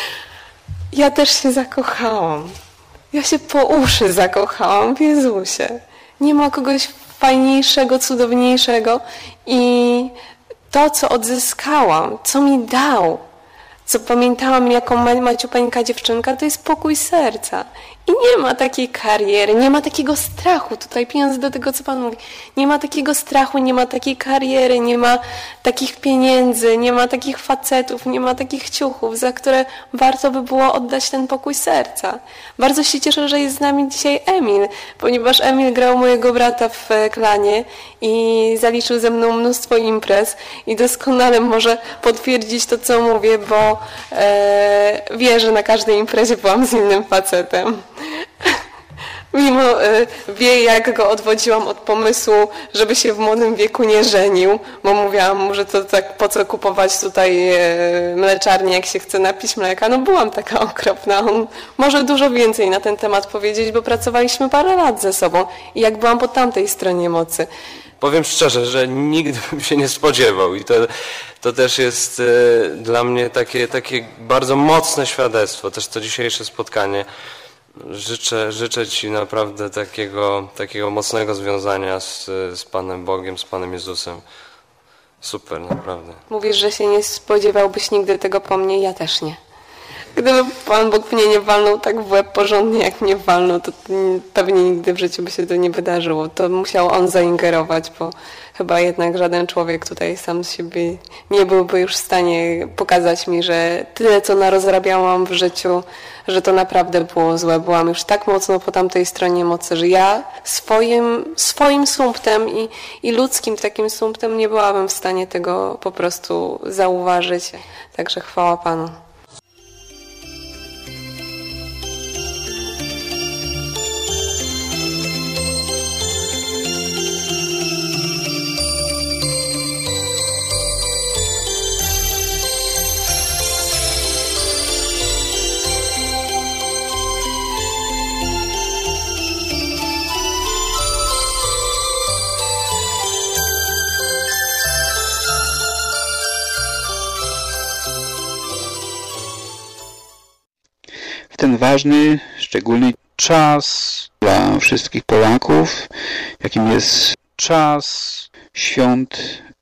Ja też się zakochałam. Ja się po uszy zakochałam w Jezusie. Nie ma kogoś fajniejszego, cudowniejszego i to, co odzyskałam, co mi dał, co pamiętałam jako maciupeńka dziewczynka, to jest pokój serca. I nie ma takiej kariery, nie ma takiego strachu, tutaj pijąc do tego, co Pan mówi, nie ma takiego strachu, nie ma takiej kariery, nie ma takich pieniędzy, nie ma takich facetów, nie ma takich ciuchów, za które warto by było oddać ten pokój serca. Bardzo się cieszę, że jest z nami dzisiaj Emil, ponieważ Emil grał mojego brata w klanie i zaliczył ze mną mnóstwo imprez i doskonale może potwierdzić to, co mówię, bo wie, że na każdej imprezie byłam z innym facetem. Mimo wie, jak go odwodziłam od pomysłu, żeby się w młodym wieku nie żenił, bo mówiłam mu, że to tak po co kupować tutaj mleczarnię, jak się chce napić mleka. No byłam taka okropna. On może dużo więcej na ten temat powiedzieć, bo pracowaliśmy parę lat ze sobą i jak byłam po tamtej stronie mocy. Powiem szczerze, że nigdy bym się nie spodziewał i to też jest dla mnie takie bardzo mocne świadectwo, też to dzisiejsze spotkanie. Życzę Ci naprawdę takiego mocnego związania z Panem Bogiem, z Panem Jezusem. Super, naprawdę. Mówisz, że się nie spodziewałbyś nigdy tego po mnie, ja też nie. Gdyby Pan Bóg mnie nie walnął tak w łeb porządnie, jak mnie walnął, to pewnie nigdy w życiu by się to nie wydarzyło. To musiał On zaingerować, bo chyba jednak żaden człowiek tutaj sam z siebie nie byłby już w stanie pokazać mi, że tyle, co narozrabiałam w życiu, że to naprawdę było złe. Byłam już tak mocno po tamtej stronie mocy, że ja swoim sumptem i ludzkim takim sumptem nie byłabym w stanie tego po prostu zauważyć. Także chwała Panu. Ten ważny, szczególny czas dla wszystkich Polaków, jakim jest czas świąt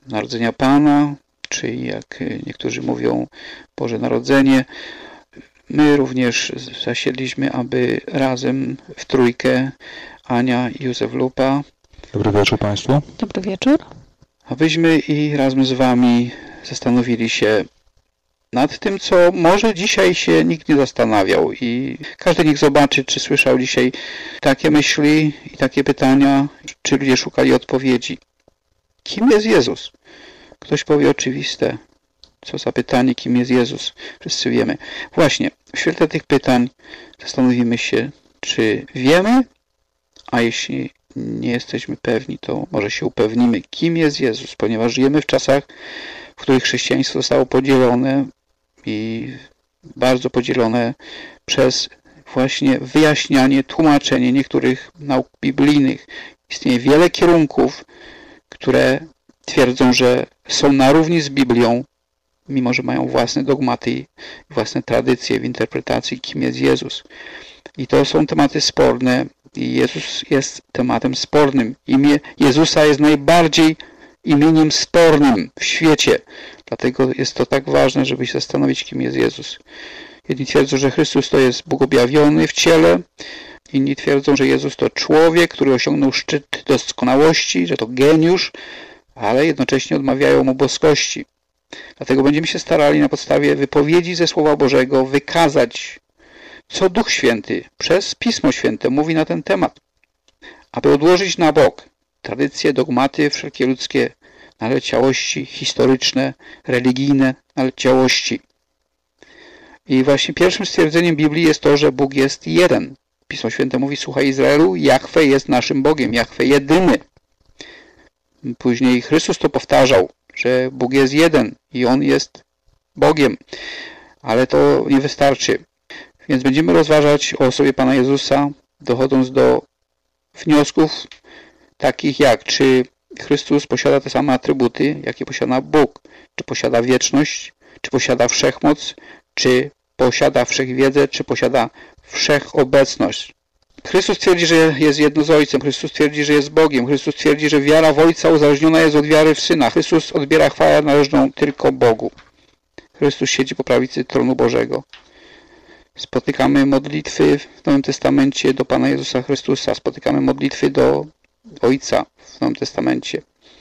Narodzenia Pana, czy jak niektórzy mówią Boże Narodzenie. My również zasiedliśmy, aby razem w trójkę, Ania i Józef Lupa. Dobry wieczór Państwu. Dobry wieczór. Abyśmy i razem z Wami zastanowili się nad tym, co może dzisiaj się nikt nie zastanawiał i każdy niech zobaczy, czy słyszał dzisiaj takie myśli i takie pytania, czy ludzie szukali odpowiedzi. Kim jest Jezus? Ktoś powie oczywiste. Co za pytanie, kim jest Jezus? Wszyscy wiemy. Właśnie, w świetle tych pytań zastanowimy się, czy wiemy, a jeśli nie jesteśmy pewni, to może się upewnimy, kim jest Jezus, ponieważ żyjemy w czasach, w których chrześcijaństwo zostało podzielone i bardzo podzielone przez właśnie wyjaśnianie, tłumaczenie niektórych nauk biblijnych. Istnieje wiele kierunków, które twierdzą, że są na równi z Biblią, mimo że mają własne dogmaty i własne tradycje w interpretacji, kim jest Jezus. I to są tematy sporne i Jezus jest tematem spornym. Imię Jezusa jest najbardziej imieniem spornym w świecie. Dlatego jest to tak ważne, żeby się zastanowić, kim jest Jezus. Jedni twierdzą, że Chrystus to jest Bóg objawiony w ciele. Inni twierdzą, że Jezus to człowiek, który osiągnął szczyt doskonałości, że to geniusz, ale jednocześnie odmawiają mu boskości. Dlatego będziemy się starali na podstawie wypowiedzi ze Słowa Bożego wykazać, co Duch Święty przez Pismo Święte mówi na ten temat, aby odłożyć na bok tradycje, dogmaty, wszelkie ludzkie naleciałości historyczne, religijne naleciałości. I właśnie pierwszym stwierdzeniem Biblii jest to, że Bóg jest jeden. Pismo Święte mówi: słuchaj Izraelu, Jahwe jest naszym Bogiem, Jahwe jedyny. Później Chrystus to powtarzał, że Bóg jest jeden i On jest Bogiem. Ale to nie wystarczy. Więc będziemy rozważać o osobie Pana Jezusa, dochodząc do wniosków takich jak, czy Chrystus posiada te same atrybuty, jakie posiada Bóg, czy posiada wieczność, czy posiada wszechmoc, czy posiada wszechwiedzę, czy posiada wszechobecność. Chrystus twierdzi, że jest jedno z Ojcem. Chrystus twierdzi, że jest Bogiem. Chrystus twierdzi, że wiara w Ojca uzależniona jest od wiary w Syna. Chrystus odbiera chwałę należną tylko Bogu. Chrystus siedzi po prawicy tronu Bożego. Spotykamy modlitwy w Nowym Testamencie do Pana Jezusa Chrystusa. Spotykamy modlitwy do Ojca w Nowym Testamencie.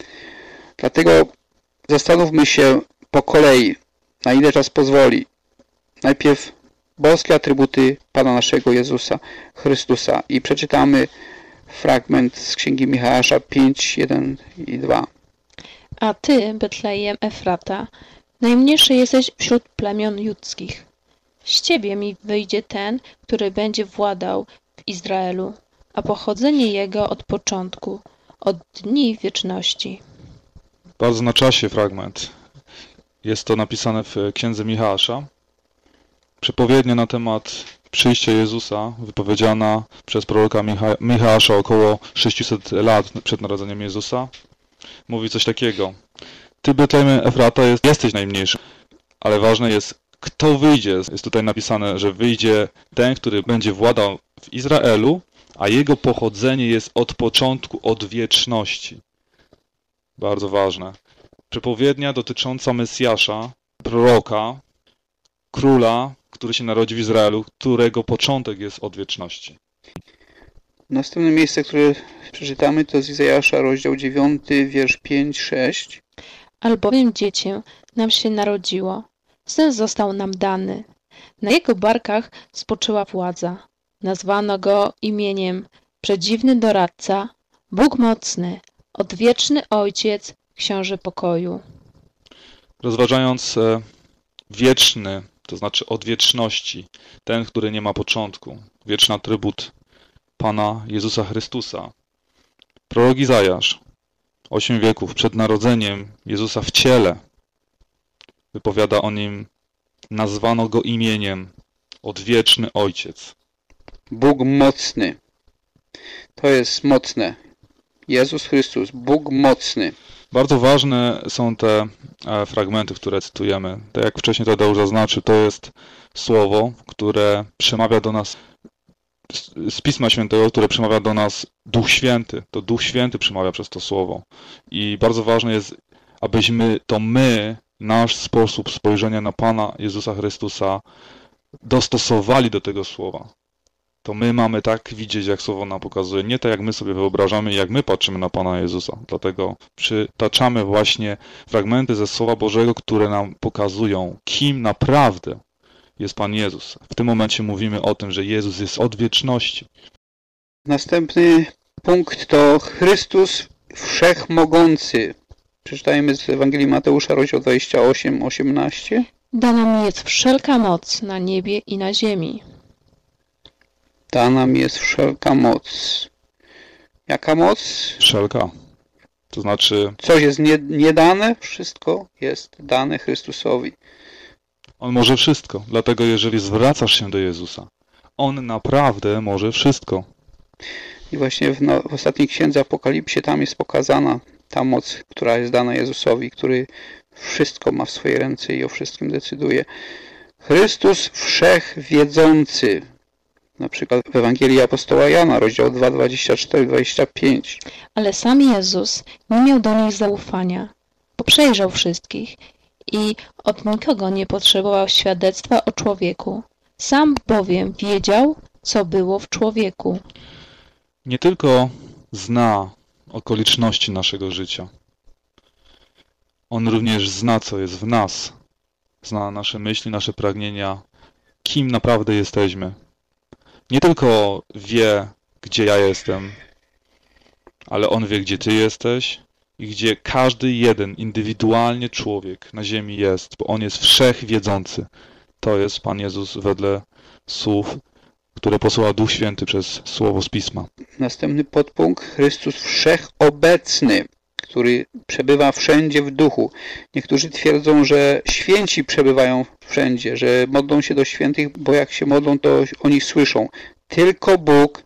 Dlatego zastanówmy się po kolei, na ile czas pozwoli. Najpierw boskie atrybuty Pana naszego Jezusa Chrystusa i przeczytamy fragment z Księgi Michała 5, 1 i 2. A ty, Betlejem Efrata, najmniejszy jesteś wśród plemion judzkich. Z ciebie mi wyjdzie ten, który będzie władał w Izraelu, a pochodzenie jego od początku, od dni wieczności. Bardzo na czasie fragment. Jest to napisane w Księdze Michała. Przepowiednia na temat przyjścia Jezusa, wypowiedziana przez proroka Michała około 600 lat przed narodzeniem Jezusa, mówi coś takiego. Ty, Betlejem Efrata, jesteś najmniejszy, ale ważne jest, kto wyjdzie. Jest tutaj napisane, że wyjdzie ten, który będzie władał w Izraelu, a jego pochodzenie jest od początku, od wieczności. Bardzo ważne. Przepowiednia dotycząca Mesjasza, proroka, króla, który się narodzi w Izraelu, którego początek jest od wieczności. Następne miejsce, które przeczytamy, to z Izajasza, rozdział 9, wiersz 5-6. Albowiem dziecię nam się narodziło, syn został nam dany. Na jego barkach spoczyła władza. Nazwano go imieniem Przedziwny Doradca, Bóg Mocny, Odwieczny Ojciec, Książę Pokoju. Rozważając wieczny, to znaczy od wieczności, ten, który nie ma początku, wieczny atrybut Pana Jezusa Chrystusa. Prorok Izajasz, 8 wieków przed narodzeniem Jezusa w ciele, wypowiada o nim: nazwano go imieniem Odwieczny Ojciec. Bóg mocny. To jest mocne. Jezus Chrystus, Bóg mocny. Bardzo ważne są te fragmenty, które cytujemy. Tak jak wcześniej Tadeusz zaznaczył, to jest słowo, które przemawia do nas z Pisma Świętego, które przemawia do nas Duch Święty. To Duch Święty przemawia przez to słowo. I bardzo ważne jest abyśmy nasz sposób spojrzenia na Pana Jezusa Chrystusa dostosowali do tego słowa. To my mamy tak widzieć, jak słowo nam pokazuje, nie tak jak my sobie wyobrażamy, jak my patrzymy na Pana Jezusa. Dlatego przytaczamy właśnie fragmenty ze Słowa Bożego, które nam pokazują, kim naprawdę jest Pan Jezus. W tym momencie mówimy o tym, że Jezus jest od wieczności. Następny punkt to Chrystus Wszechmogący. Przeczytajmy z Ewangelii Mateusza, rozdział 28, 18. Dana mi jest wszelka moc na niebie i na ziemi. Dana mi jest wszelka moc. Jaka moc? Wszelka. To znaczy... Coś jest niedane, wszystko jest dane Chrystusowi. On może wszystko. Dlatego jeżeli zwracasz się do Jezusa, On naprawdę może wszystko. I właśnie w ostatniej księdze Apokalipsie tam jest pokazana ta moc, która jest dana Jezusowi, który wszystko ma w swojej ręce i o wszystkim decyduje. Chrystus Wszechwiedzący. Na przykład w Ewangelii Apostoła Jana, rozdział 2, 24-25. Ale sam Jezus nie miał do nich zaufania, bo przejrzał wszystkich i od nikogo nie potrzebował świadectwa o człowieku. Sam bowiem wiedział, co było w człowieku. Nie tylko zna okoliczności naszego życia. On również zna, co jest w nas. Zna nasze myśli, nasze pragnienia, kim naprawdę jesteśmy. Nie tylko wie, gdzie ja jestem, ale On wie, gdzie Ty jesteś i gdzie każdy jeden indywidualnie człowiek na ziemi jest, bo On jest wszechwiedzący. To jest Pan Jezus wedle słów, które posłał Duch Święty przez słowo z Pisma. Następny podpunkt, Chrystus Wszechobecny, który przebywa wszędzie w duchu. Niektórzy twierdzą, że święci przebywają wszędzie, że modlą się do świętych, bo jak się modlą, to o nich słyszą. Tylko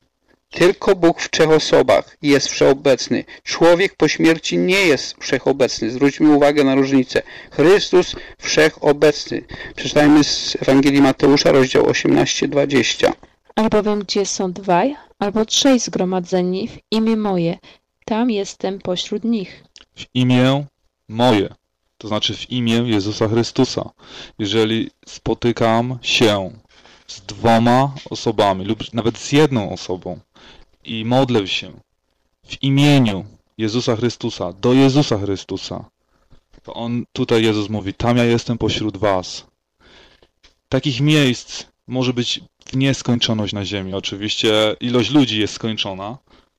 Bóg w trzech osobach jest wszechobecny. Człowiek po śmierci nie jest wszechobecny. Zwróćmy uwagę na różnicę. Chrystus wszechobecny. Przeczytajmy z Ewangelii Mateusza, rozdział 18-20. Albowiem gdzie są dwaj albo trzej zgromadzeni w imię moje, tam jestem pośród nich. W imię moje, to znaczy w imię Jezusa Chrystusa. Jeżeli spotykam się z dwoma osobami lub nawet z jedną osobą i modlę się w imieniu Jezusa Chrystusa, do Jezusa Chrystusa, to tutaj Jezus mówi, tam ja jestem pośród was. Takich miejsc może być w nieskończoność na ziemi. Oczywiście ilość ludzi jest skończona,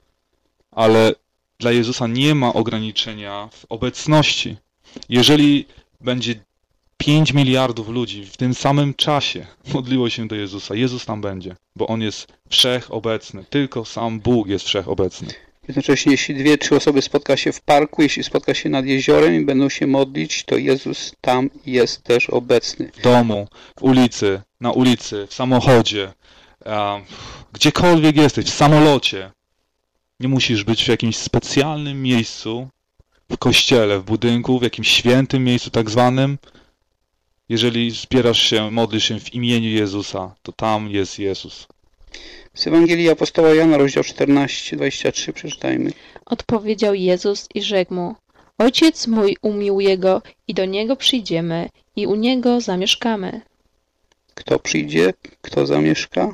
ale dla Jezusa nie ma ograniczenia w obecności. Jeżeli będzie 5 miliardów ludzi w tym samym czasie modliło się do Jezusa, Jezus tam będzie, bo On jest wszechobecny. Tylko sam Bóg jest wszechobecny. Jednocześnie, jeśli 2-3 osoby spotka się w parku, jeśli spotka się nad jeziorem i będą się modlić, to Jezus tam jest też obecny. W domu, w ulicy, na ulicy, w samochodzie, gdziekolwiek jesteś, w samolocie. Nie musisz być w jakimś specjalnym miejscu, w kościele, w budynku, w jakimś świętym miejscu tak zwanym. Jeżeli zbierasz się, modlisz się w imieniu Jezusa, to tam jest Jezus. Z Ewangelii Apostoła Jana, rozdział 14-23, przeczytajmy. Odpowiedział Jezus i rzekł mu, Ojciec mój umiłuje go i do Niego przyjdziemy i u Niego zamieszkamy. Kto przyjdzie? Kto zamieszka?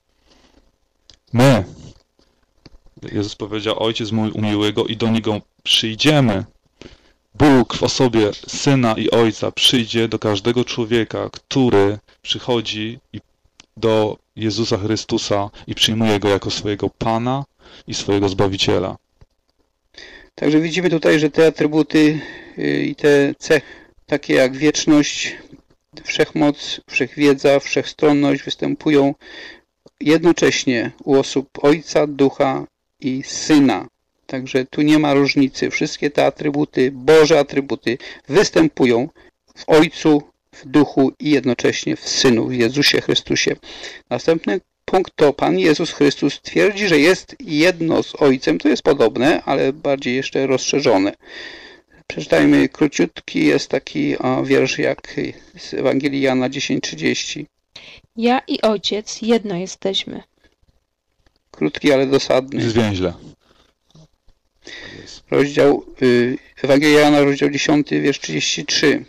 My. Jezus powiedział, Ojciec mój umiłuje go i do Niego przyjdziemy. Bóg w osobie Syna i Ojca przyjdzie do każdego człowieka, który przychodzi do Jezusa Chrystusa i przyjmuje Go jako swojego Pana i swojego Zbawiciela. Także widzimy tutaj, że te atrybuty i te cechy, takie jak wieczność, wszechmoc, wszechwiedza, wszechstronność występują jednocześnie u osób Ojca, Ducha i Syna. Także tu nie ma różnicy. Wszystkie te atrybuty, Boże atrybuty występują w Ojcu, w Duchu i jednocześnie w Synu, w Jezusie Chrystusie. Następny punkt to Pan Jezus Chrystus twierdzi, że jest jedno z Ojcem. To jest podobne, ale bardziej jeszcze rozszerzone. Przeczytajmy króciutki, jest taki wiersz jak z Ewangelii Jana 10:30. Ja i Ojciec jedno jesteśmy. Krótki, ale dosadny. Zwięźle. Rozdział Ewangelia Jana, rozdział 10, wiersz 33.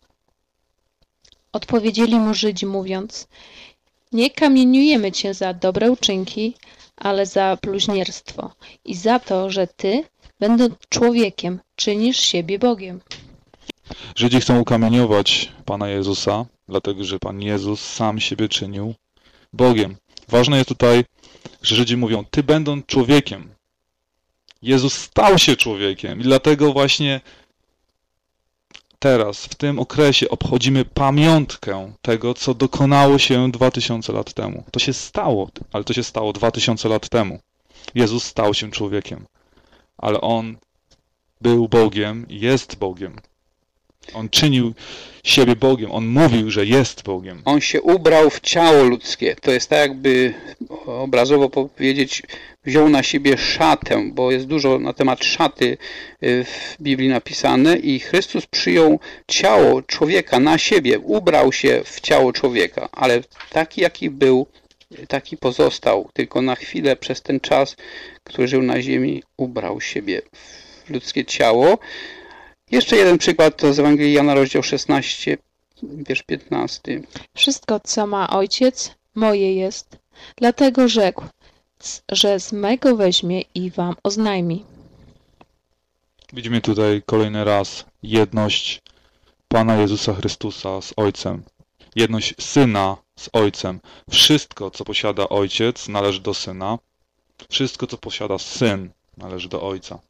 Odpowiedzieli mu Żydzi, mówiąc: nie kamieniujemy cię za dobre uczynki, ale za bluźnierstwo i za to, że ty, będąc człowiekiem, czynisz siebie Bogiem. Żydzi chcą ukamieniować Pana Jezusa, dlatego że Pan Jezus sam siebie czynił Bogiem. Ważne jest tutaj, że Żydzi mówią: ty będąc człowiekiem. Jezus stał się człowiekiem i dlatego właśnie teraz, w tym okresie obchodzimy pamiątkę tego, co dokonało się 2000 lat temu. To się stało, ale to się stało 2000 lat temu. Jezus stał się człowiekiem, ale On był Bogiem i jest Bogiem. On czynił siebie Bogiem, On mówił, że jest Bogiem. On się ubrał w ciało ludzkie. To jest tak, jakby obrazowo powiedzieć, wziął na siebie szatę, bo jest dużo na temat szaty w Biblii napisane i Chrystus przyjął ciało człowieka na siebie, ubrał się w ciało człowieka, ale taki jaki był, taki pozostał, tylko na chwilę przez ten czas, który żył na ziemi, ubrał siebie w ludzkie ciało. Jeszcze jeden przykład to z Ewangelii Jana, rozdział 16, wiersz 15. Wszystko, co ma Ojciec, moje jest. Dlatego rzekł, że z mego weźmie i wam oznajmi. Widzimy tutaj kolejny raz jedność Pana Jezusa Chrystusa z Ojcem. Jedność Syna z Ojcem. Wszystko, co posiada Ojciec, należy do Syna. Wszystko, co posiada Syn, należy do Ojca.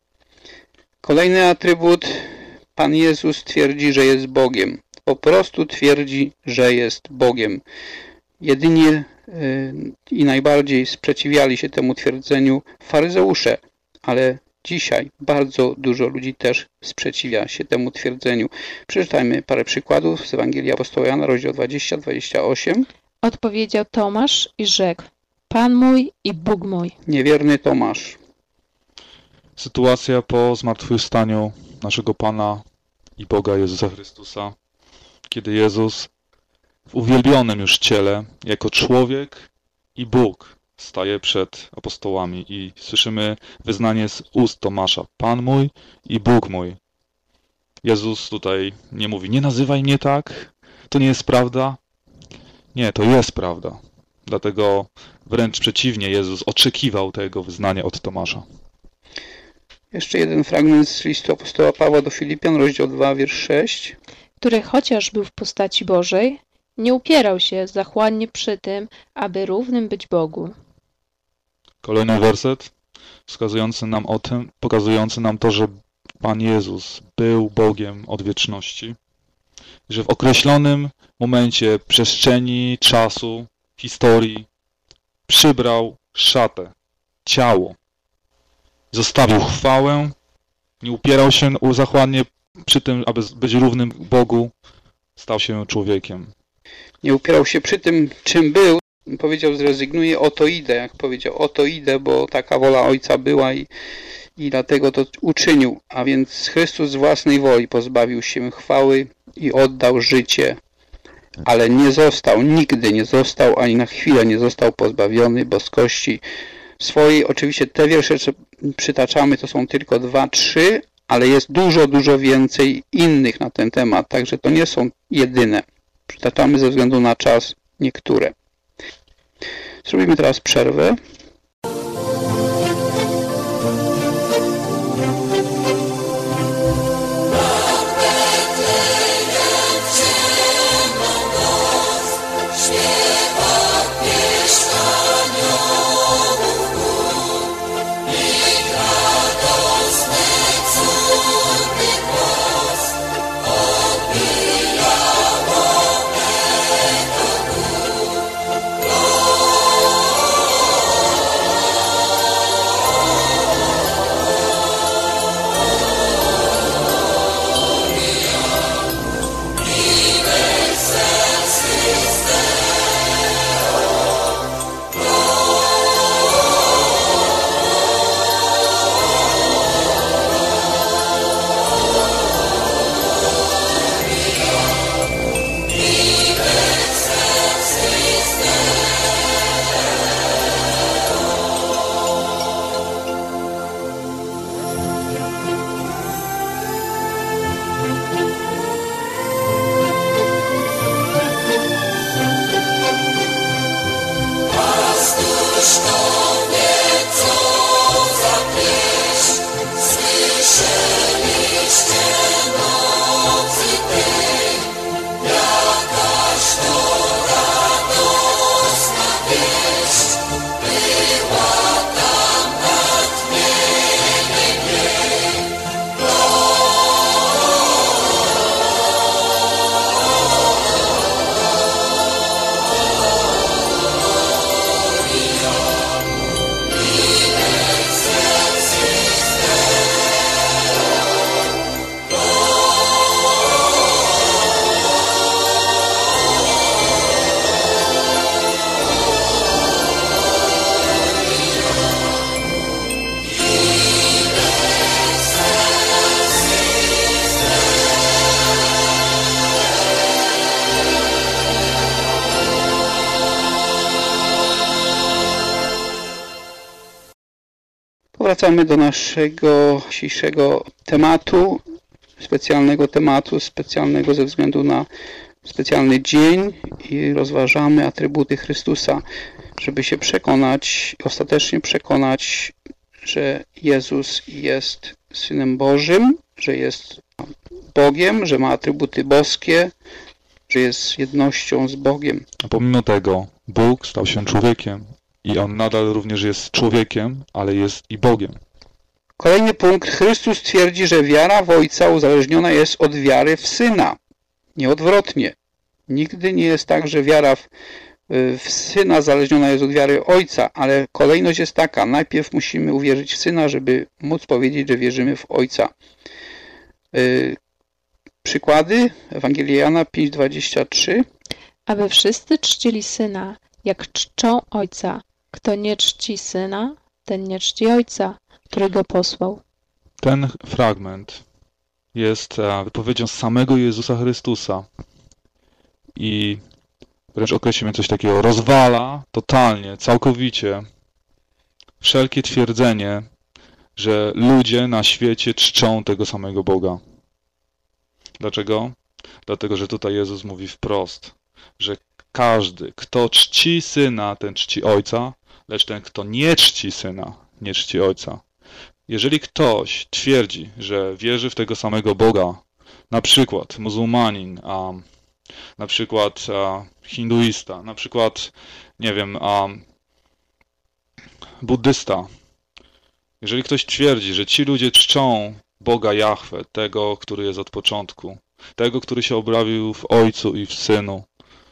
Kolejny atrybut. Pan Jezus twierdzi, że jest Bogiem. Po prostu twierdzi, że jest Bogiem. Jedynie i najbardziej sprzeciwiali się temu twierdzeniu faryzeusze, ale dzisiaj bardzo dużo ludzi też sprzeciwia się temu twierdzeniu. Przeczytajmy parę przykładów z Ewangelii Apostoła Jana, rozdział 20-28. Odpowiedział Tomasz i rzekł: Pan mój i Bóg mój. Niewierny Tomasz. Sytuacja po zmartwychwstaniu naszego Pana i Boga Jezusa Chrystusa, kiedy Jezus w uwielbionym już ciele, jako człowiek i Bóg, staje przed apostołami i słyszymy wyznanie z ust Tomasza: Pan mój i Bóg mój. Jezus tutaj nie mówi: nie nazywaj mnie tak, to nie jest prawda. Nie, to jest prawda. Dlatego wręcz przeciwnie, Jezus oczekiwał tego wyznania od Tomasza. Jeszcze jeden fragment z listu apostoła Pawła do Filipian, rozdział 2, wiersz 6. Który chociaż był w postaci Bożej, nie upierał się zachłannie przy tym, aby równym być Bogu. Kolejny werset wskazujący nam o tym, pokazujący nam to, że Pan Jezus był Bogiem od wieczności, że w określonym momencie przestrzeni, czasu, historii przybrał szatę, ciało. Zostawił chwałę, nie upierał się zachłannie przy tym, aby być równym Bogu, stał się człowiekiem. Nie upierał się przy tym, czym był. Powiedział: zrezygnuję, oto idę. Jak powiedział: oto idę, bo taka wola Ojca była i dlatego to uczynił. A więc Chrystus z własnej woli pozbawił się chwały i oddał życie. Ale nie został, nigdy nie został, ani na chwilę nie został pozbawiony boskości swojej. Oczywiście te wiersze, co przytaczamy, to są tylko 2, 3, ale jest dużo, dużo więcej innych na ten temat. Także to nie są jedyne. Przytaczamy ze względu na czas niektóre. Zrobimy teraz przerwę. wracamy do naszego dzisiejszego tematu, specjalnego ze względu na specjalny dzień i rozważamy atrybuty Chrystusa, żeby się przekonać, ostatecznie przekonać, że Jezus jest Synem Bożym, że jest Bogiem, że ma atrybuty boskie, że jest jednością z Bogiem. A pomimo tego Bóg stał się człowiekiem i On nadal również jest człowiekiem, ale jest i Bogiem. Kolejny punkt. Chrystus twierdzi, że wiara w Ojca uzależniona jest od wiary w Syna, nie odwrotnie. Nigdy nie jest tak, że wiara w Syna zależniona jest od wiary Ojca, ale kolejność jest taka. Najpierw musimy uwierzyć w Syna, żeby móc powiedzieć, że wierzymy w Ojca. Przykłady. Ewangelia Jana 5:23. Aby wszyscy czcili Syna, jak czczą Ojca. Kto nie czci Syna, ten nie czci Ojca, który Go posłał. Ten fragment jest wypowiedzią samego Jezusa Chrystusa i wręcz określimy coś takiego, rozwala totalnie, całkowicie wszelkie twierdzenie, że ludzie na świecie czczą tego samego Boga. Dlaczego? Dlatego, że tutaj Jezus mówi wprost, że każdy, kto czci Syna, ten czci Ojca, lecz ten, kto nie czci Syna, nie czci Ojca. Jeżeli ktoś twierdzi, że wierzy w tego samego Boga, na przykład muzułmanin, na przykład hinduista, na przykład, nie wiem, buddysta, jeżeli ktoś twierdzi, że ci ludzie czczą Boga Jahwe, tego, który jest od początku, tego, który się objawił w Ojcu i w Synu,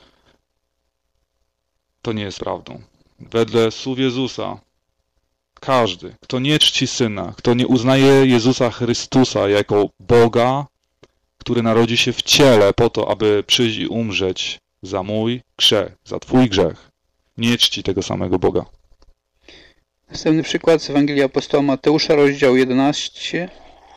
to nie jest prawdą. Wedle słów Jezusa, każdy, kto nie czci Syna, kto nie uznaje Jezusa Chrystusa jako Boga, który narodzi się w ciele po to, aby przyjść i umrzeć za mój grzech, za twój grzech, nie czci tego samego Boga. Następny przykład z Ewangelii Apostoła Mateusza, rozdział 11,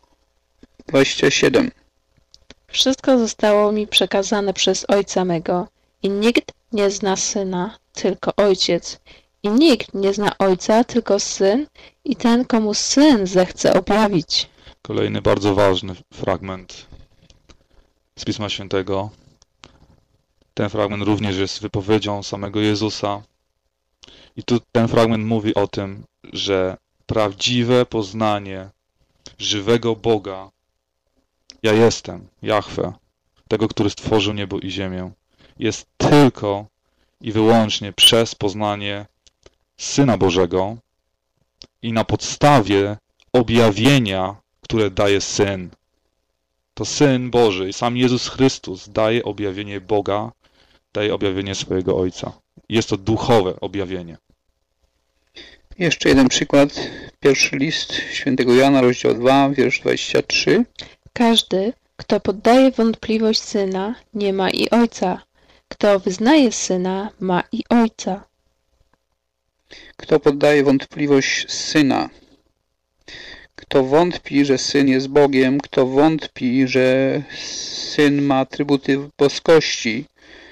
27. Wszystko zostało mi przekazane przez Ojca mego i nikt nie zna Syna, tylko Ojciec. I nikt nie zna Ojca, tylko Syn i ten, komu Syn zechce objawić. Kolejny bardzo ważny fragment z Pisma Świętego. Ten fragment również jest wypowiedzią samego Jezusa. I tu ten fragment mówi o tym, że prawdziwe poznanie żywego Boga, ja jestem, Jahwe, tego, który stworzył niebo i ziemię, jest tylko i wyłącznie przez poznanie Syna Bożego i na podstawie objawienia, które daje Syn. To Syn Boży i sam Jezus Chrystus daje objawienie Boga, daje objawienie swojego Ojca. Jest to duchowe objawienie. Jeszcze jeden przykład. Pierwszy list świętego Jana, rozdział 2, wiersz 23. Każdy, kto poddaje wątpliwość Syna, nie ma i Ojca. Kto wyznaje Syna, ma i Ojca. Kto poddaje wątpliwość Syna, kto wątpi, że Syn jest Bogiem, kto wątpi, że Syn ma atrybuty boskości,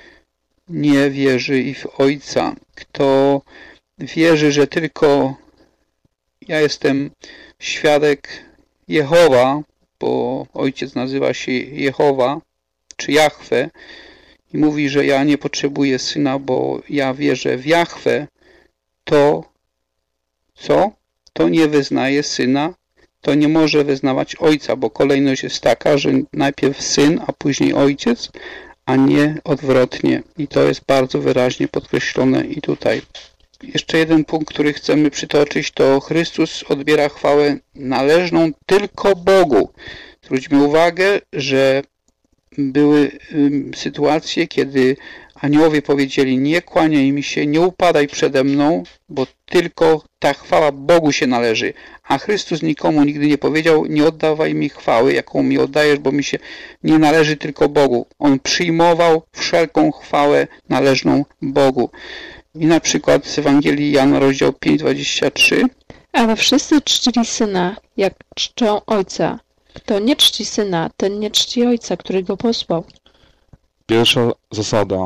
nie wierzy i w Ojca. Kto wierzy, że tylko ja jestem świadek Jehowa, bo Ojciec nazywa się Jehowa, czy Jahwe, i mówi, że ja nie potrzebuję Syna, bo ja wierzę w Jahwe, to co? To nie wyznaje Syna, to nie może wyznawać Ojca, bo kolejność jest taka, że najpierw Syn, a później Ojciec, a nie odwrotnie. I to jest bardzo wyraźnie podkreślone i tutaj. Jeszcze jeden punkt, który chcemy przytoczyć, to Chrystus odbiera chwałę należną tylko Bogu. Zwróćmy uwagę, że były sytuacje, kiedy aniołowie powiedzieli: nie kłaniaj mi się, nie upadaj przede mną, bo tylko ta chwała Bogu się należy. A Chrystus nikomu nigdy nie powiedział: nie oddawaj mi chwały, jaką mi oddajesz, bo mi się nie należy tylko Bogu. On przyjmował wszelką chwałę należną Bogu. I na przykład z Ewangelii Jana, rozdział 5, 23. Aby wszyscy czcili Syna, jak czczą Ojca. Kto nie czci Syna, ten nie czci Ojca, który Go posłał. Pierwsza zasada.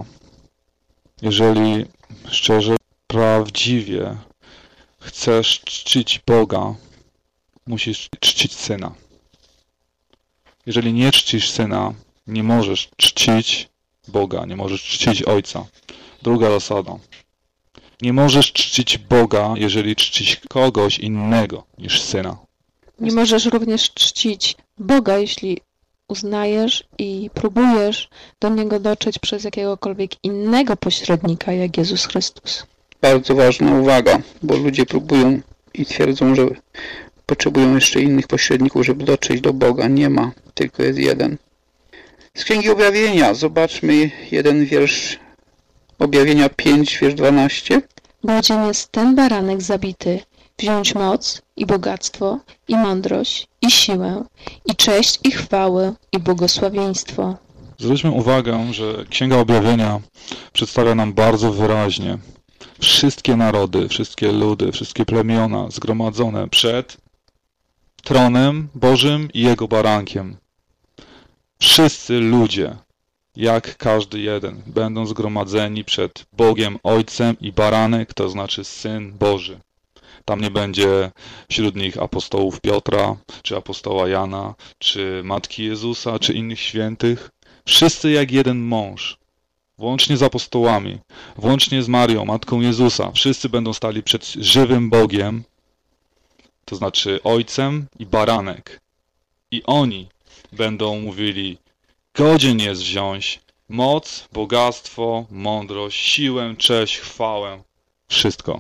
Jeżeli szczerze, prawdziwie chcesz czcić Boga, musisz czcić Syna. Jeżeli nie czcisz Syna, nie możesz czcić Boga, nie możesz czcić Ojca. Druga zasada. Nie możesz czcić Boga, jeżeli czcisz kogoś innego niż Syna. Nie możesz również czcić Boga, jeśli uznajesz i próbujesz do Niego dotrzeć przez jakiegokolwiek innego pośrednika, jak Jezus Chrystus. Bardzo ważna uwaga, bo ludzie próbują i twierdzą, że potrzebują jeszcze innych pośredników, żeby dotrzeć do Boga. Nie ma, tylko jest jeden. Z Księgi Objawienia zobaczmy jeden wiersz Objawienia 5, wiersz 12. Godzien jest ten baranek zabity, wziąć moc i bogactwo, i mądrość, i siłę, i cześć, i chwałę, i błogosławieństwo. Zwróćmy uwagę, że Księga Objawienia przedstawia nam bardzo wyraźnie wszystkie narody, wszystkie ludy, wszystkie plemiona zgromadzone przed tronem Bożym i Jego barankiem. Wszyscy ludzie, jak każdy jeden, będą zgromadzeni przed Bogiem Ojcem i baranek, to znaczy Syn Boży. Tam nie będzie wśród nich apostołów Piotra, czy apostoła Jana, czy Matki Jezusa, czy innych świętych. Wszyscy jak jeden mąż, włącznie z apostołami, włącznie z Marią, Matką Jezusa. Wszyscy będą stali przed żywym Bogiem, to znaczy Ojcem i baranek. I oni będą mówili, godzien jest wziąć moc, bogactwo, mądrość, siłę, cześć, chwałę, wszystko.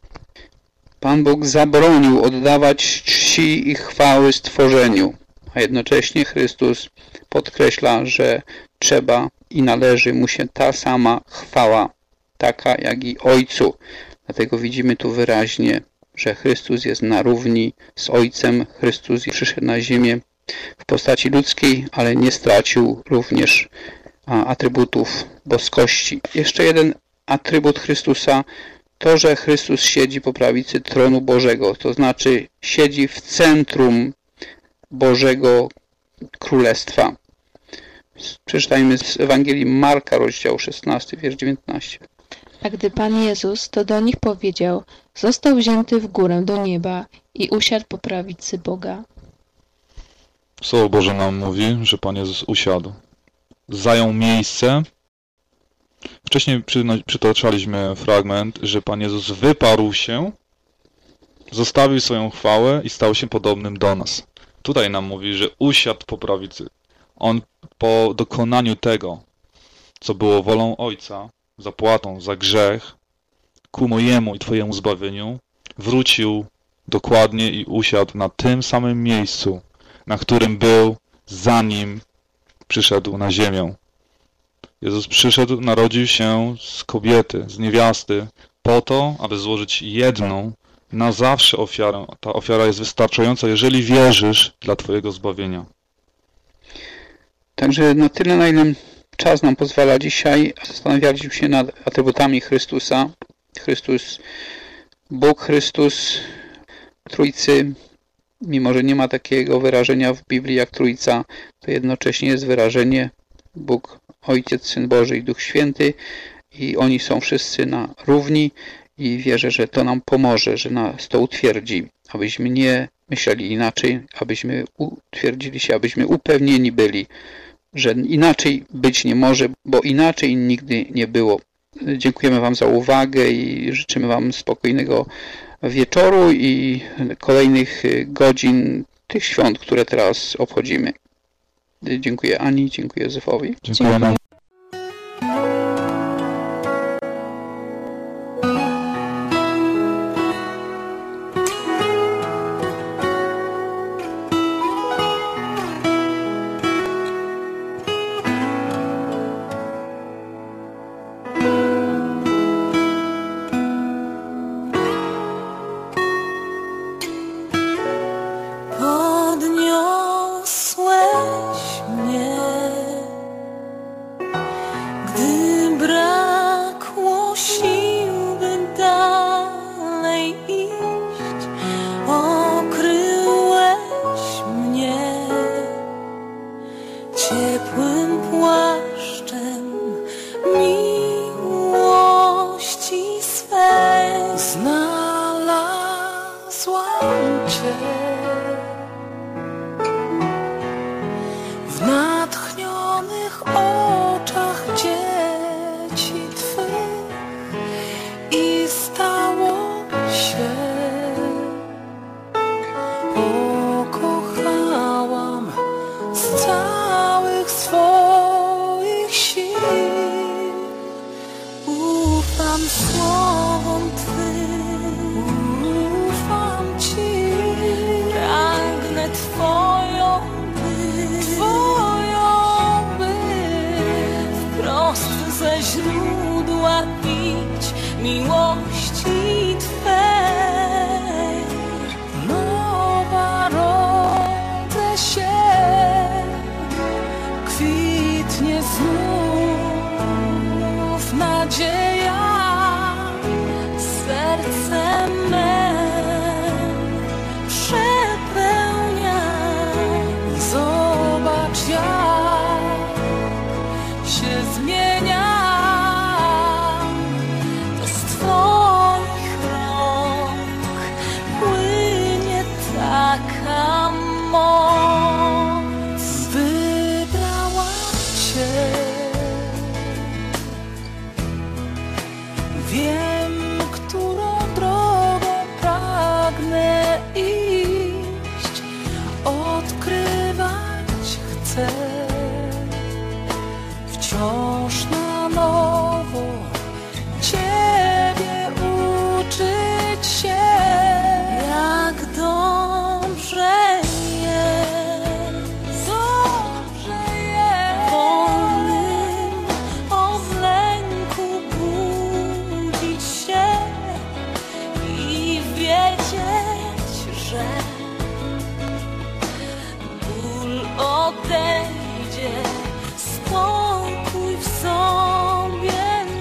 Pan Bóg zabronił oddawać czci i chwały stworzeniu, a jednocześnie Chrystus podkreśla, że trzeba i należy mu się ta sama chwała, taka jak i Ojcu. Dlatego widzimy tu wyraźnie, że Chrystus jest na równi z Ojcem. Chrystus przyszedł na ziemię w postaci ludzkiej, ale nie stracił również atrybutów boskości. Jeszcze jeden atrybut Chrystusa to, że Chrystus siedzi po prawicy tronu Bożego, to znaczy siedzi w centrum Bożego Królestwa. Przeczytajmy z Ewangelii Marka, rozdział 16, wiersz 19. A gdy Pan Jezus to do nich powiedział, został wzięty w górę do nieba i usiadł po prawicy Boga. Słowo Boże nam mówi, że Pan Jezus usiadł. Zajął miejsce. Wcześniej przytaczaliśmy fragment, że Pan Jezus wyparł się, zostawił swoją chwałę i stał się podobnym do nas. Tutaj nam mówi, że usiadł po prawicy. On po dokonaniu tego, co było wolą Ojca, zapłatą za grzech, ku mojemu i Twojemu zbawieniu, wrócił dokładnie i usiadł na tym samym miejscu, na którym był, zanim przyszedł na ziemię. Jezus przyszedł, narodził się z kobiety, z niewiasty, po to, aby złożyć jedną, na zawsze ofiarę. Ta ofiara jest wystarczająca, jeżeli wierzysz, dla Twojego zbawienia. Także na tyle, na ile czas nam pozwala dzisiaj, zastanawialiśmy się nad atrybutami Chrystusa. Chrystus, Bóg Chrystus, Trójcy, mimo że nie ma takiego wyrażenia w Biblii jak Trójca, to jednocześnie jest wyrażenie Bóg, Ojciec, Syn Boży i Duch Święty i oni są wszyscy na równi i wierzę, że to nam pomoże, że nas to utwierdzi, abyśmy nie myśleli inaczej, abyśmy utwierdzili się, abyśmy upewnieni byli, że inaczej być nie może, bo inaczej nigdy nie było. Dziękujemy Wam za uwagę i życzymy Wam spokojnego wieczoru i kolejnych godzin tych świąt, które teraz obchodzimy. Dziękuję Ani, dziękuję Józefowi. Dziękujemy. Podniosłeś mnie, gdy brakło sił, by dalej iść. Okryłeś mnie ciepłym płaszczem miłości swej. Znalazłam Cię. w natchnionych oczach dzieci Twych i stało się. Pokochałam z całych swoich sił. Ufam słowom Twym, ufam Ci. Pragnę Twoją być, wprost ze źródła pić miłości Twej. Nowa rodzę się, kwitnie znów nadzieja, serce me przepełnia. Zobacz, jak się zmieniam, to z Twoich rąk płynie taka moc. Wybrałam Cię, wiem, którą drogą pragnę iść, odkrywać chcę wciąż na nowo, Ciebie uczyć się, jak dobrze jest, wolnym od lęku budzić się i wiedzieć, że ból odejdzie, spokój w sobie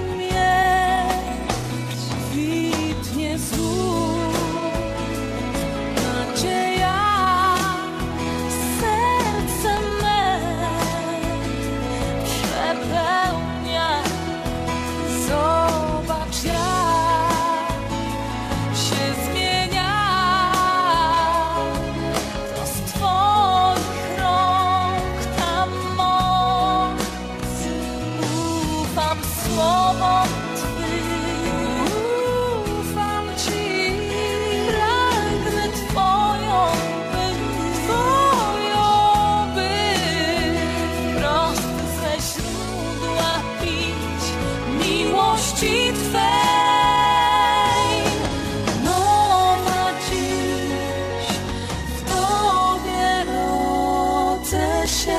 mieć. Kwitnie znów nadzieja, serce me przepełnia. Zobacz, jak się zmienia, to z Twoich rąk ta moc. Ufam słowom Twym, ufam Ci. Pragnę Twoją być, prost ze źródła pić miłości Twej. Nowa dziś w Tobie rodzę się.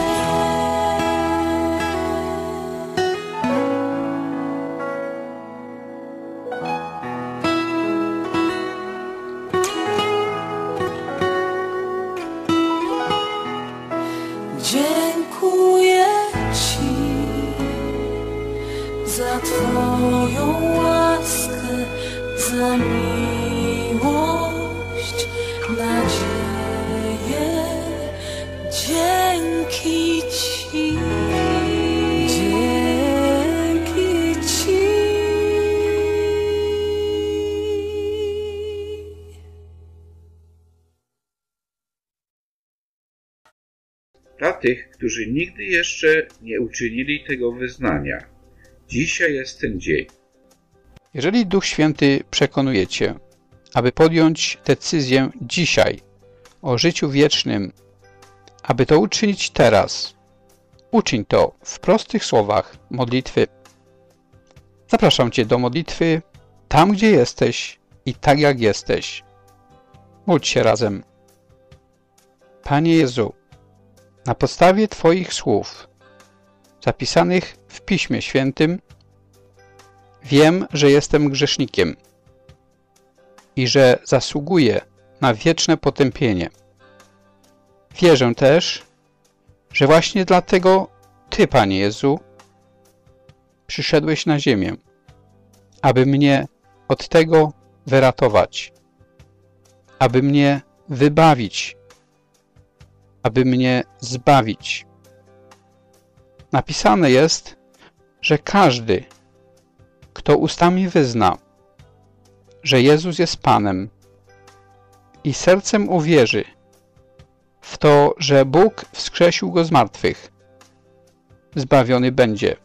Dziękuję Ci za Twoją łaskę, za miłość, nadzieję. Dzięki Ci, dzięki Ci. Dla tych, którzy nigdy jeszcze nie uczynili tego wyznania, dzisiaj jest ten dzień. Jeżeli Duch Święty przekonuje Cię, aby podjąć decyzję dzisiaj o życiu wiecznym, aby to uczynić teraz, uczyń to w prostych słowach modlitwy. Zapraszam Cię do modlitwy tam, gdzie jesteś i tak jak jesteś. Módl się razem. Panie Jezu, na podstawie Twoich słów, zapisanych w Piśmie Świętym, wiem, że jestem grzesznikiem i że zasługuję na wieczne potępienie. Wierzę też, że właśnie dlatego Ty, Panie Jezu, przyszedłeś na ziemię, aby mnie od tego wyratować, aby mnie wybawić, aby mnie zbawić. Napisane jest, że każdy, kto ustami wyzna, że Jezus jest Panem i sercem uwierzy w to, że Bóg wskrzesił go z martwych, zbawiony będzie,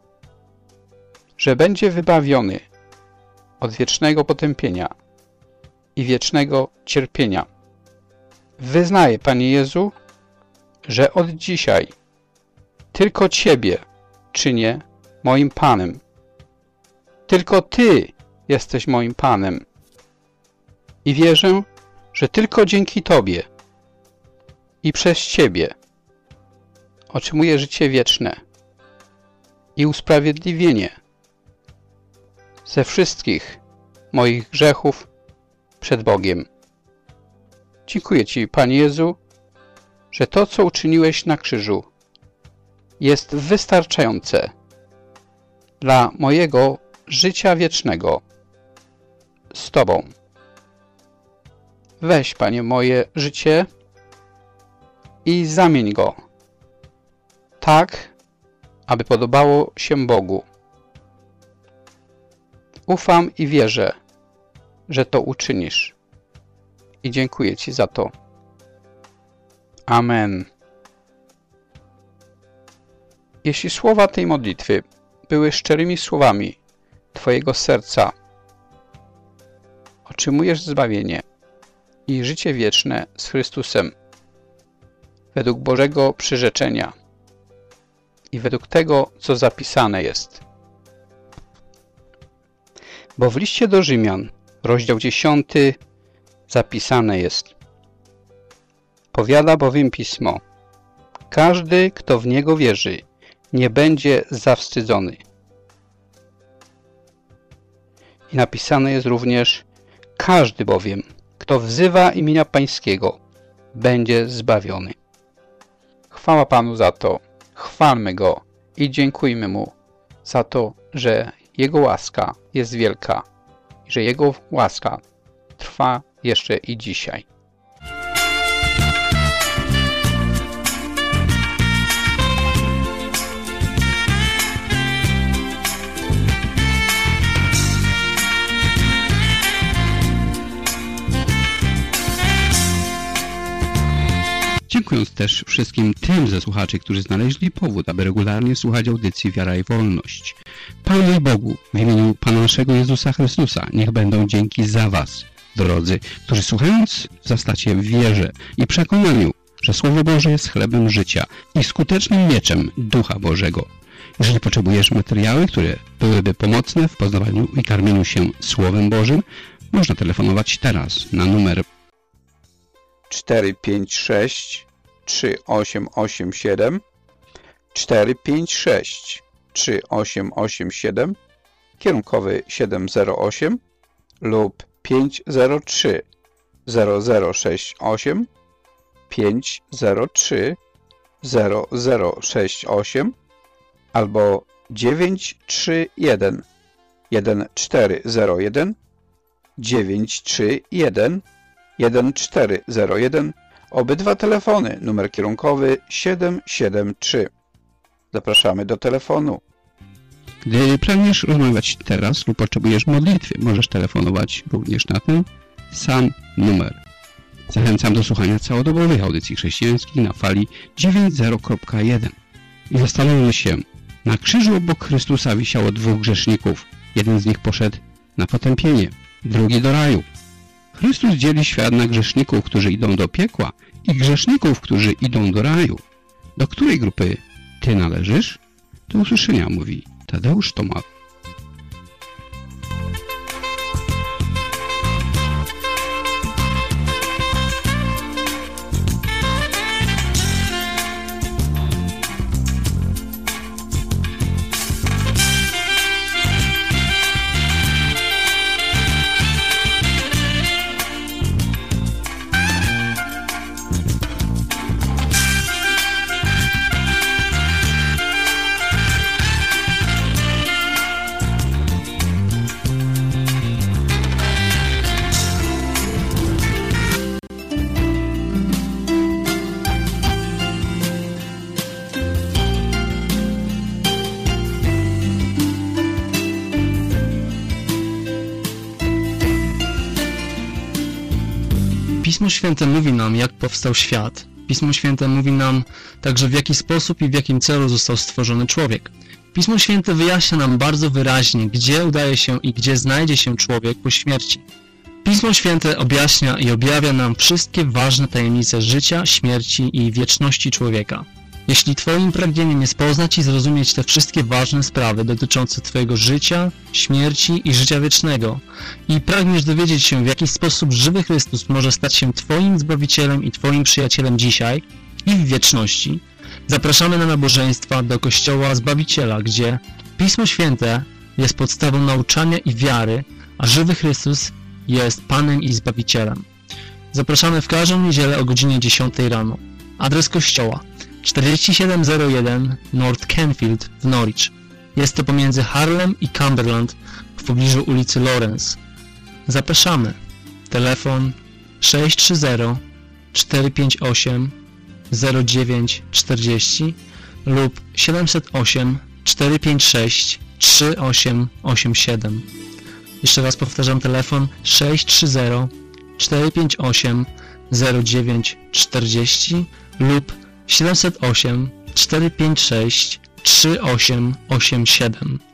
że będzie wybawiony od wiecznego potępienia i wiecznego cierpienia. Wyznaję, Panie Jezu, że od dzisiaj tylko Ciebie czynię moim Panem. Tylko Ty jesteś moim Panem. I wierzę, że tylko dzięki Tobie i przez Ciebie otrzymuję życie wieczne i usprawiedliwienie ze wszystkich moich grzechów przed Bogiem. Dziękuję Ci, Panie Jezu, że to, co uczyniłeś na krzyżu, jest wystarczające dla mojego życia wiecznego z Tobą. Weź, Panie, moje życie i zamień go tak, aby podobało się Bogu. Ufam i wierzę, że to uczynisz. I dziękuję Ci za to. Amen. Jeśli słowa tej modlitwy były szczerymi słowami Twojego serca, otrzymujesz zbawienie i życie wieczne z Chrystusem według Bożego przyrzeczenia i według tego, co zapisane jest. Bo w liście do Rzymian, rozdział 10, zapisane jest: powiada bowiem Pismo: każdy, kto w Niego wierzy, nie będzie zawstydzony. I napisane jest również: każdy bowiem, kto wzywa imienia Pańskiego, będzie zbawiony. Chwała Panu za to. Chwalmy Go i dziękujmy Mu za to, że Jego łaska jest wielka i że Jego łaska trwa jeszcze i dzisiaj. Dziękując też wszystkim tym ze słuchaczy, którzy znaleźli powód, aby regularnie słuchać audycji Wiara i Wolność. Panu i Bogu, w imieniu Pana naszego Jezusa Chrystusa, niech będą dzięki za Was, drodzy, którzy słuchając wzastacie w wierze i przekonaniu, że Słowo Boże jest chlebem życia i skutecznym mieczem Ducha Bożego. Jeżeli potrzebujesz materiały, które byłyby pomocne w poznawaniu i karmieniu się Słowem Bożym, można telefonować teraz na numer 456 3887 456 3887 kierunkowy 708 lub 503 0068 503 0068 albo 931 1401 931 1401. Obydwa telefony, numer kierunkowy 773. Zapraszamy do telefonu. Gdy pragniesz rozmawiać teraz lub potrzebujesz modlitwy, możesz telefonować również na ten sam numer. Zachęcam do słuchania całodobowych audycji chrześcijańskich na fali 90.1. I zastanówmy się, na krzyżu obok Chrystusa wisiało dwóch grzeszników. Jeden z nich poszedł na potępienie, drugi do raju. Chrystus dzieli świat na grzeszników, którzy idą do piekła i grzeszników, którzy idą do raju. Do której grupy Ty należysz? Do usłyszenia, mówi Tadeusz Tomal. Pismo Święte mówi nam, jak powstał świat. Pismo Święte mówi nam także, w jaki sposób i w jakim celu został stworzony człowiek. Pismo Święte wyjaśnia nam bardzo wyraźnie, gdzie udaje się i gdzie znajdzie się człowiek po śmierci. Pismo Święte objaśnia i objawia nam wszystkie ważne tajemnice życia, śmierci i wieczności człowieka. Jeśli Twoim pragnieniem jest poznać i zrozumieć te wszystkie ważne sprawy dotyczące Twojego życia, śmierci i życia wiecznego i pragniesz dowiedzieć się, w jaki sposób żywy Chrystus może stać się Twoim Zbawicielem i Twoim przyjacielem dzisiaj i w wieczności, zapraszamy na nabożeństwa do Kościoła Zbawiciela, gdzie Pismo Święte jest podstawą nauczania i wiary, a żywy Chrystus jest Panem i Zbawicielem. Zapraszamy w każdą niedzielę o godzinie 10 rano. Adres kościoła: 4701 North Canfield w Norwich. Jest to pomiędzy Harlem i Cumberland w pobliżu ulicy Lawrence. Zapraszamy. Telefon 630 458 0940 lub 708 456 3887. Jeszcze raz powtarzam, telefon 630 458 0940 lub 708 456 3887.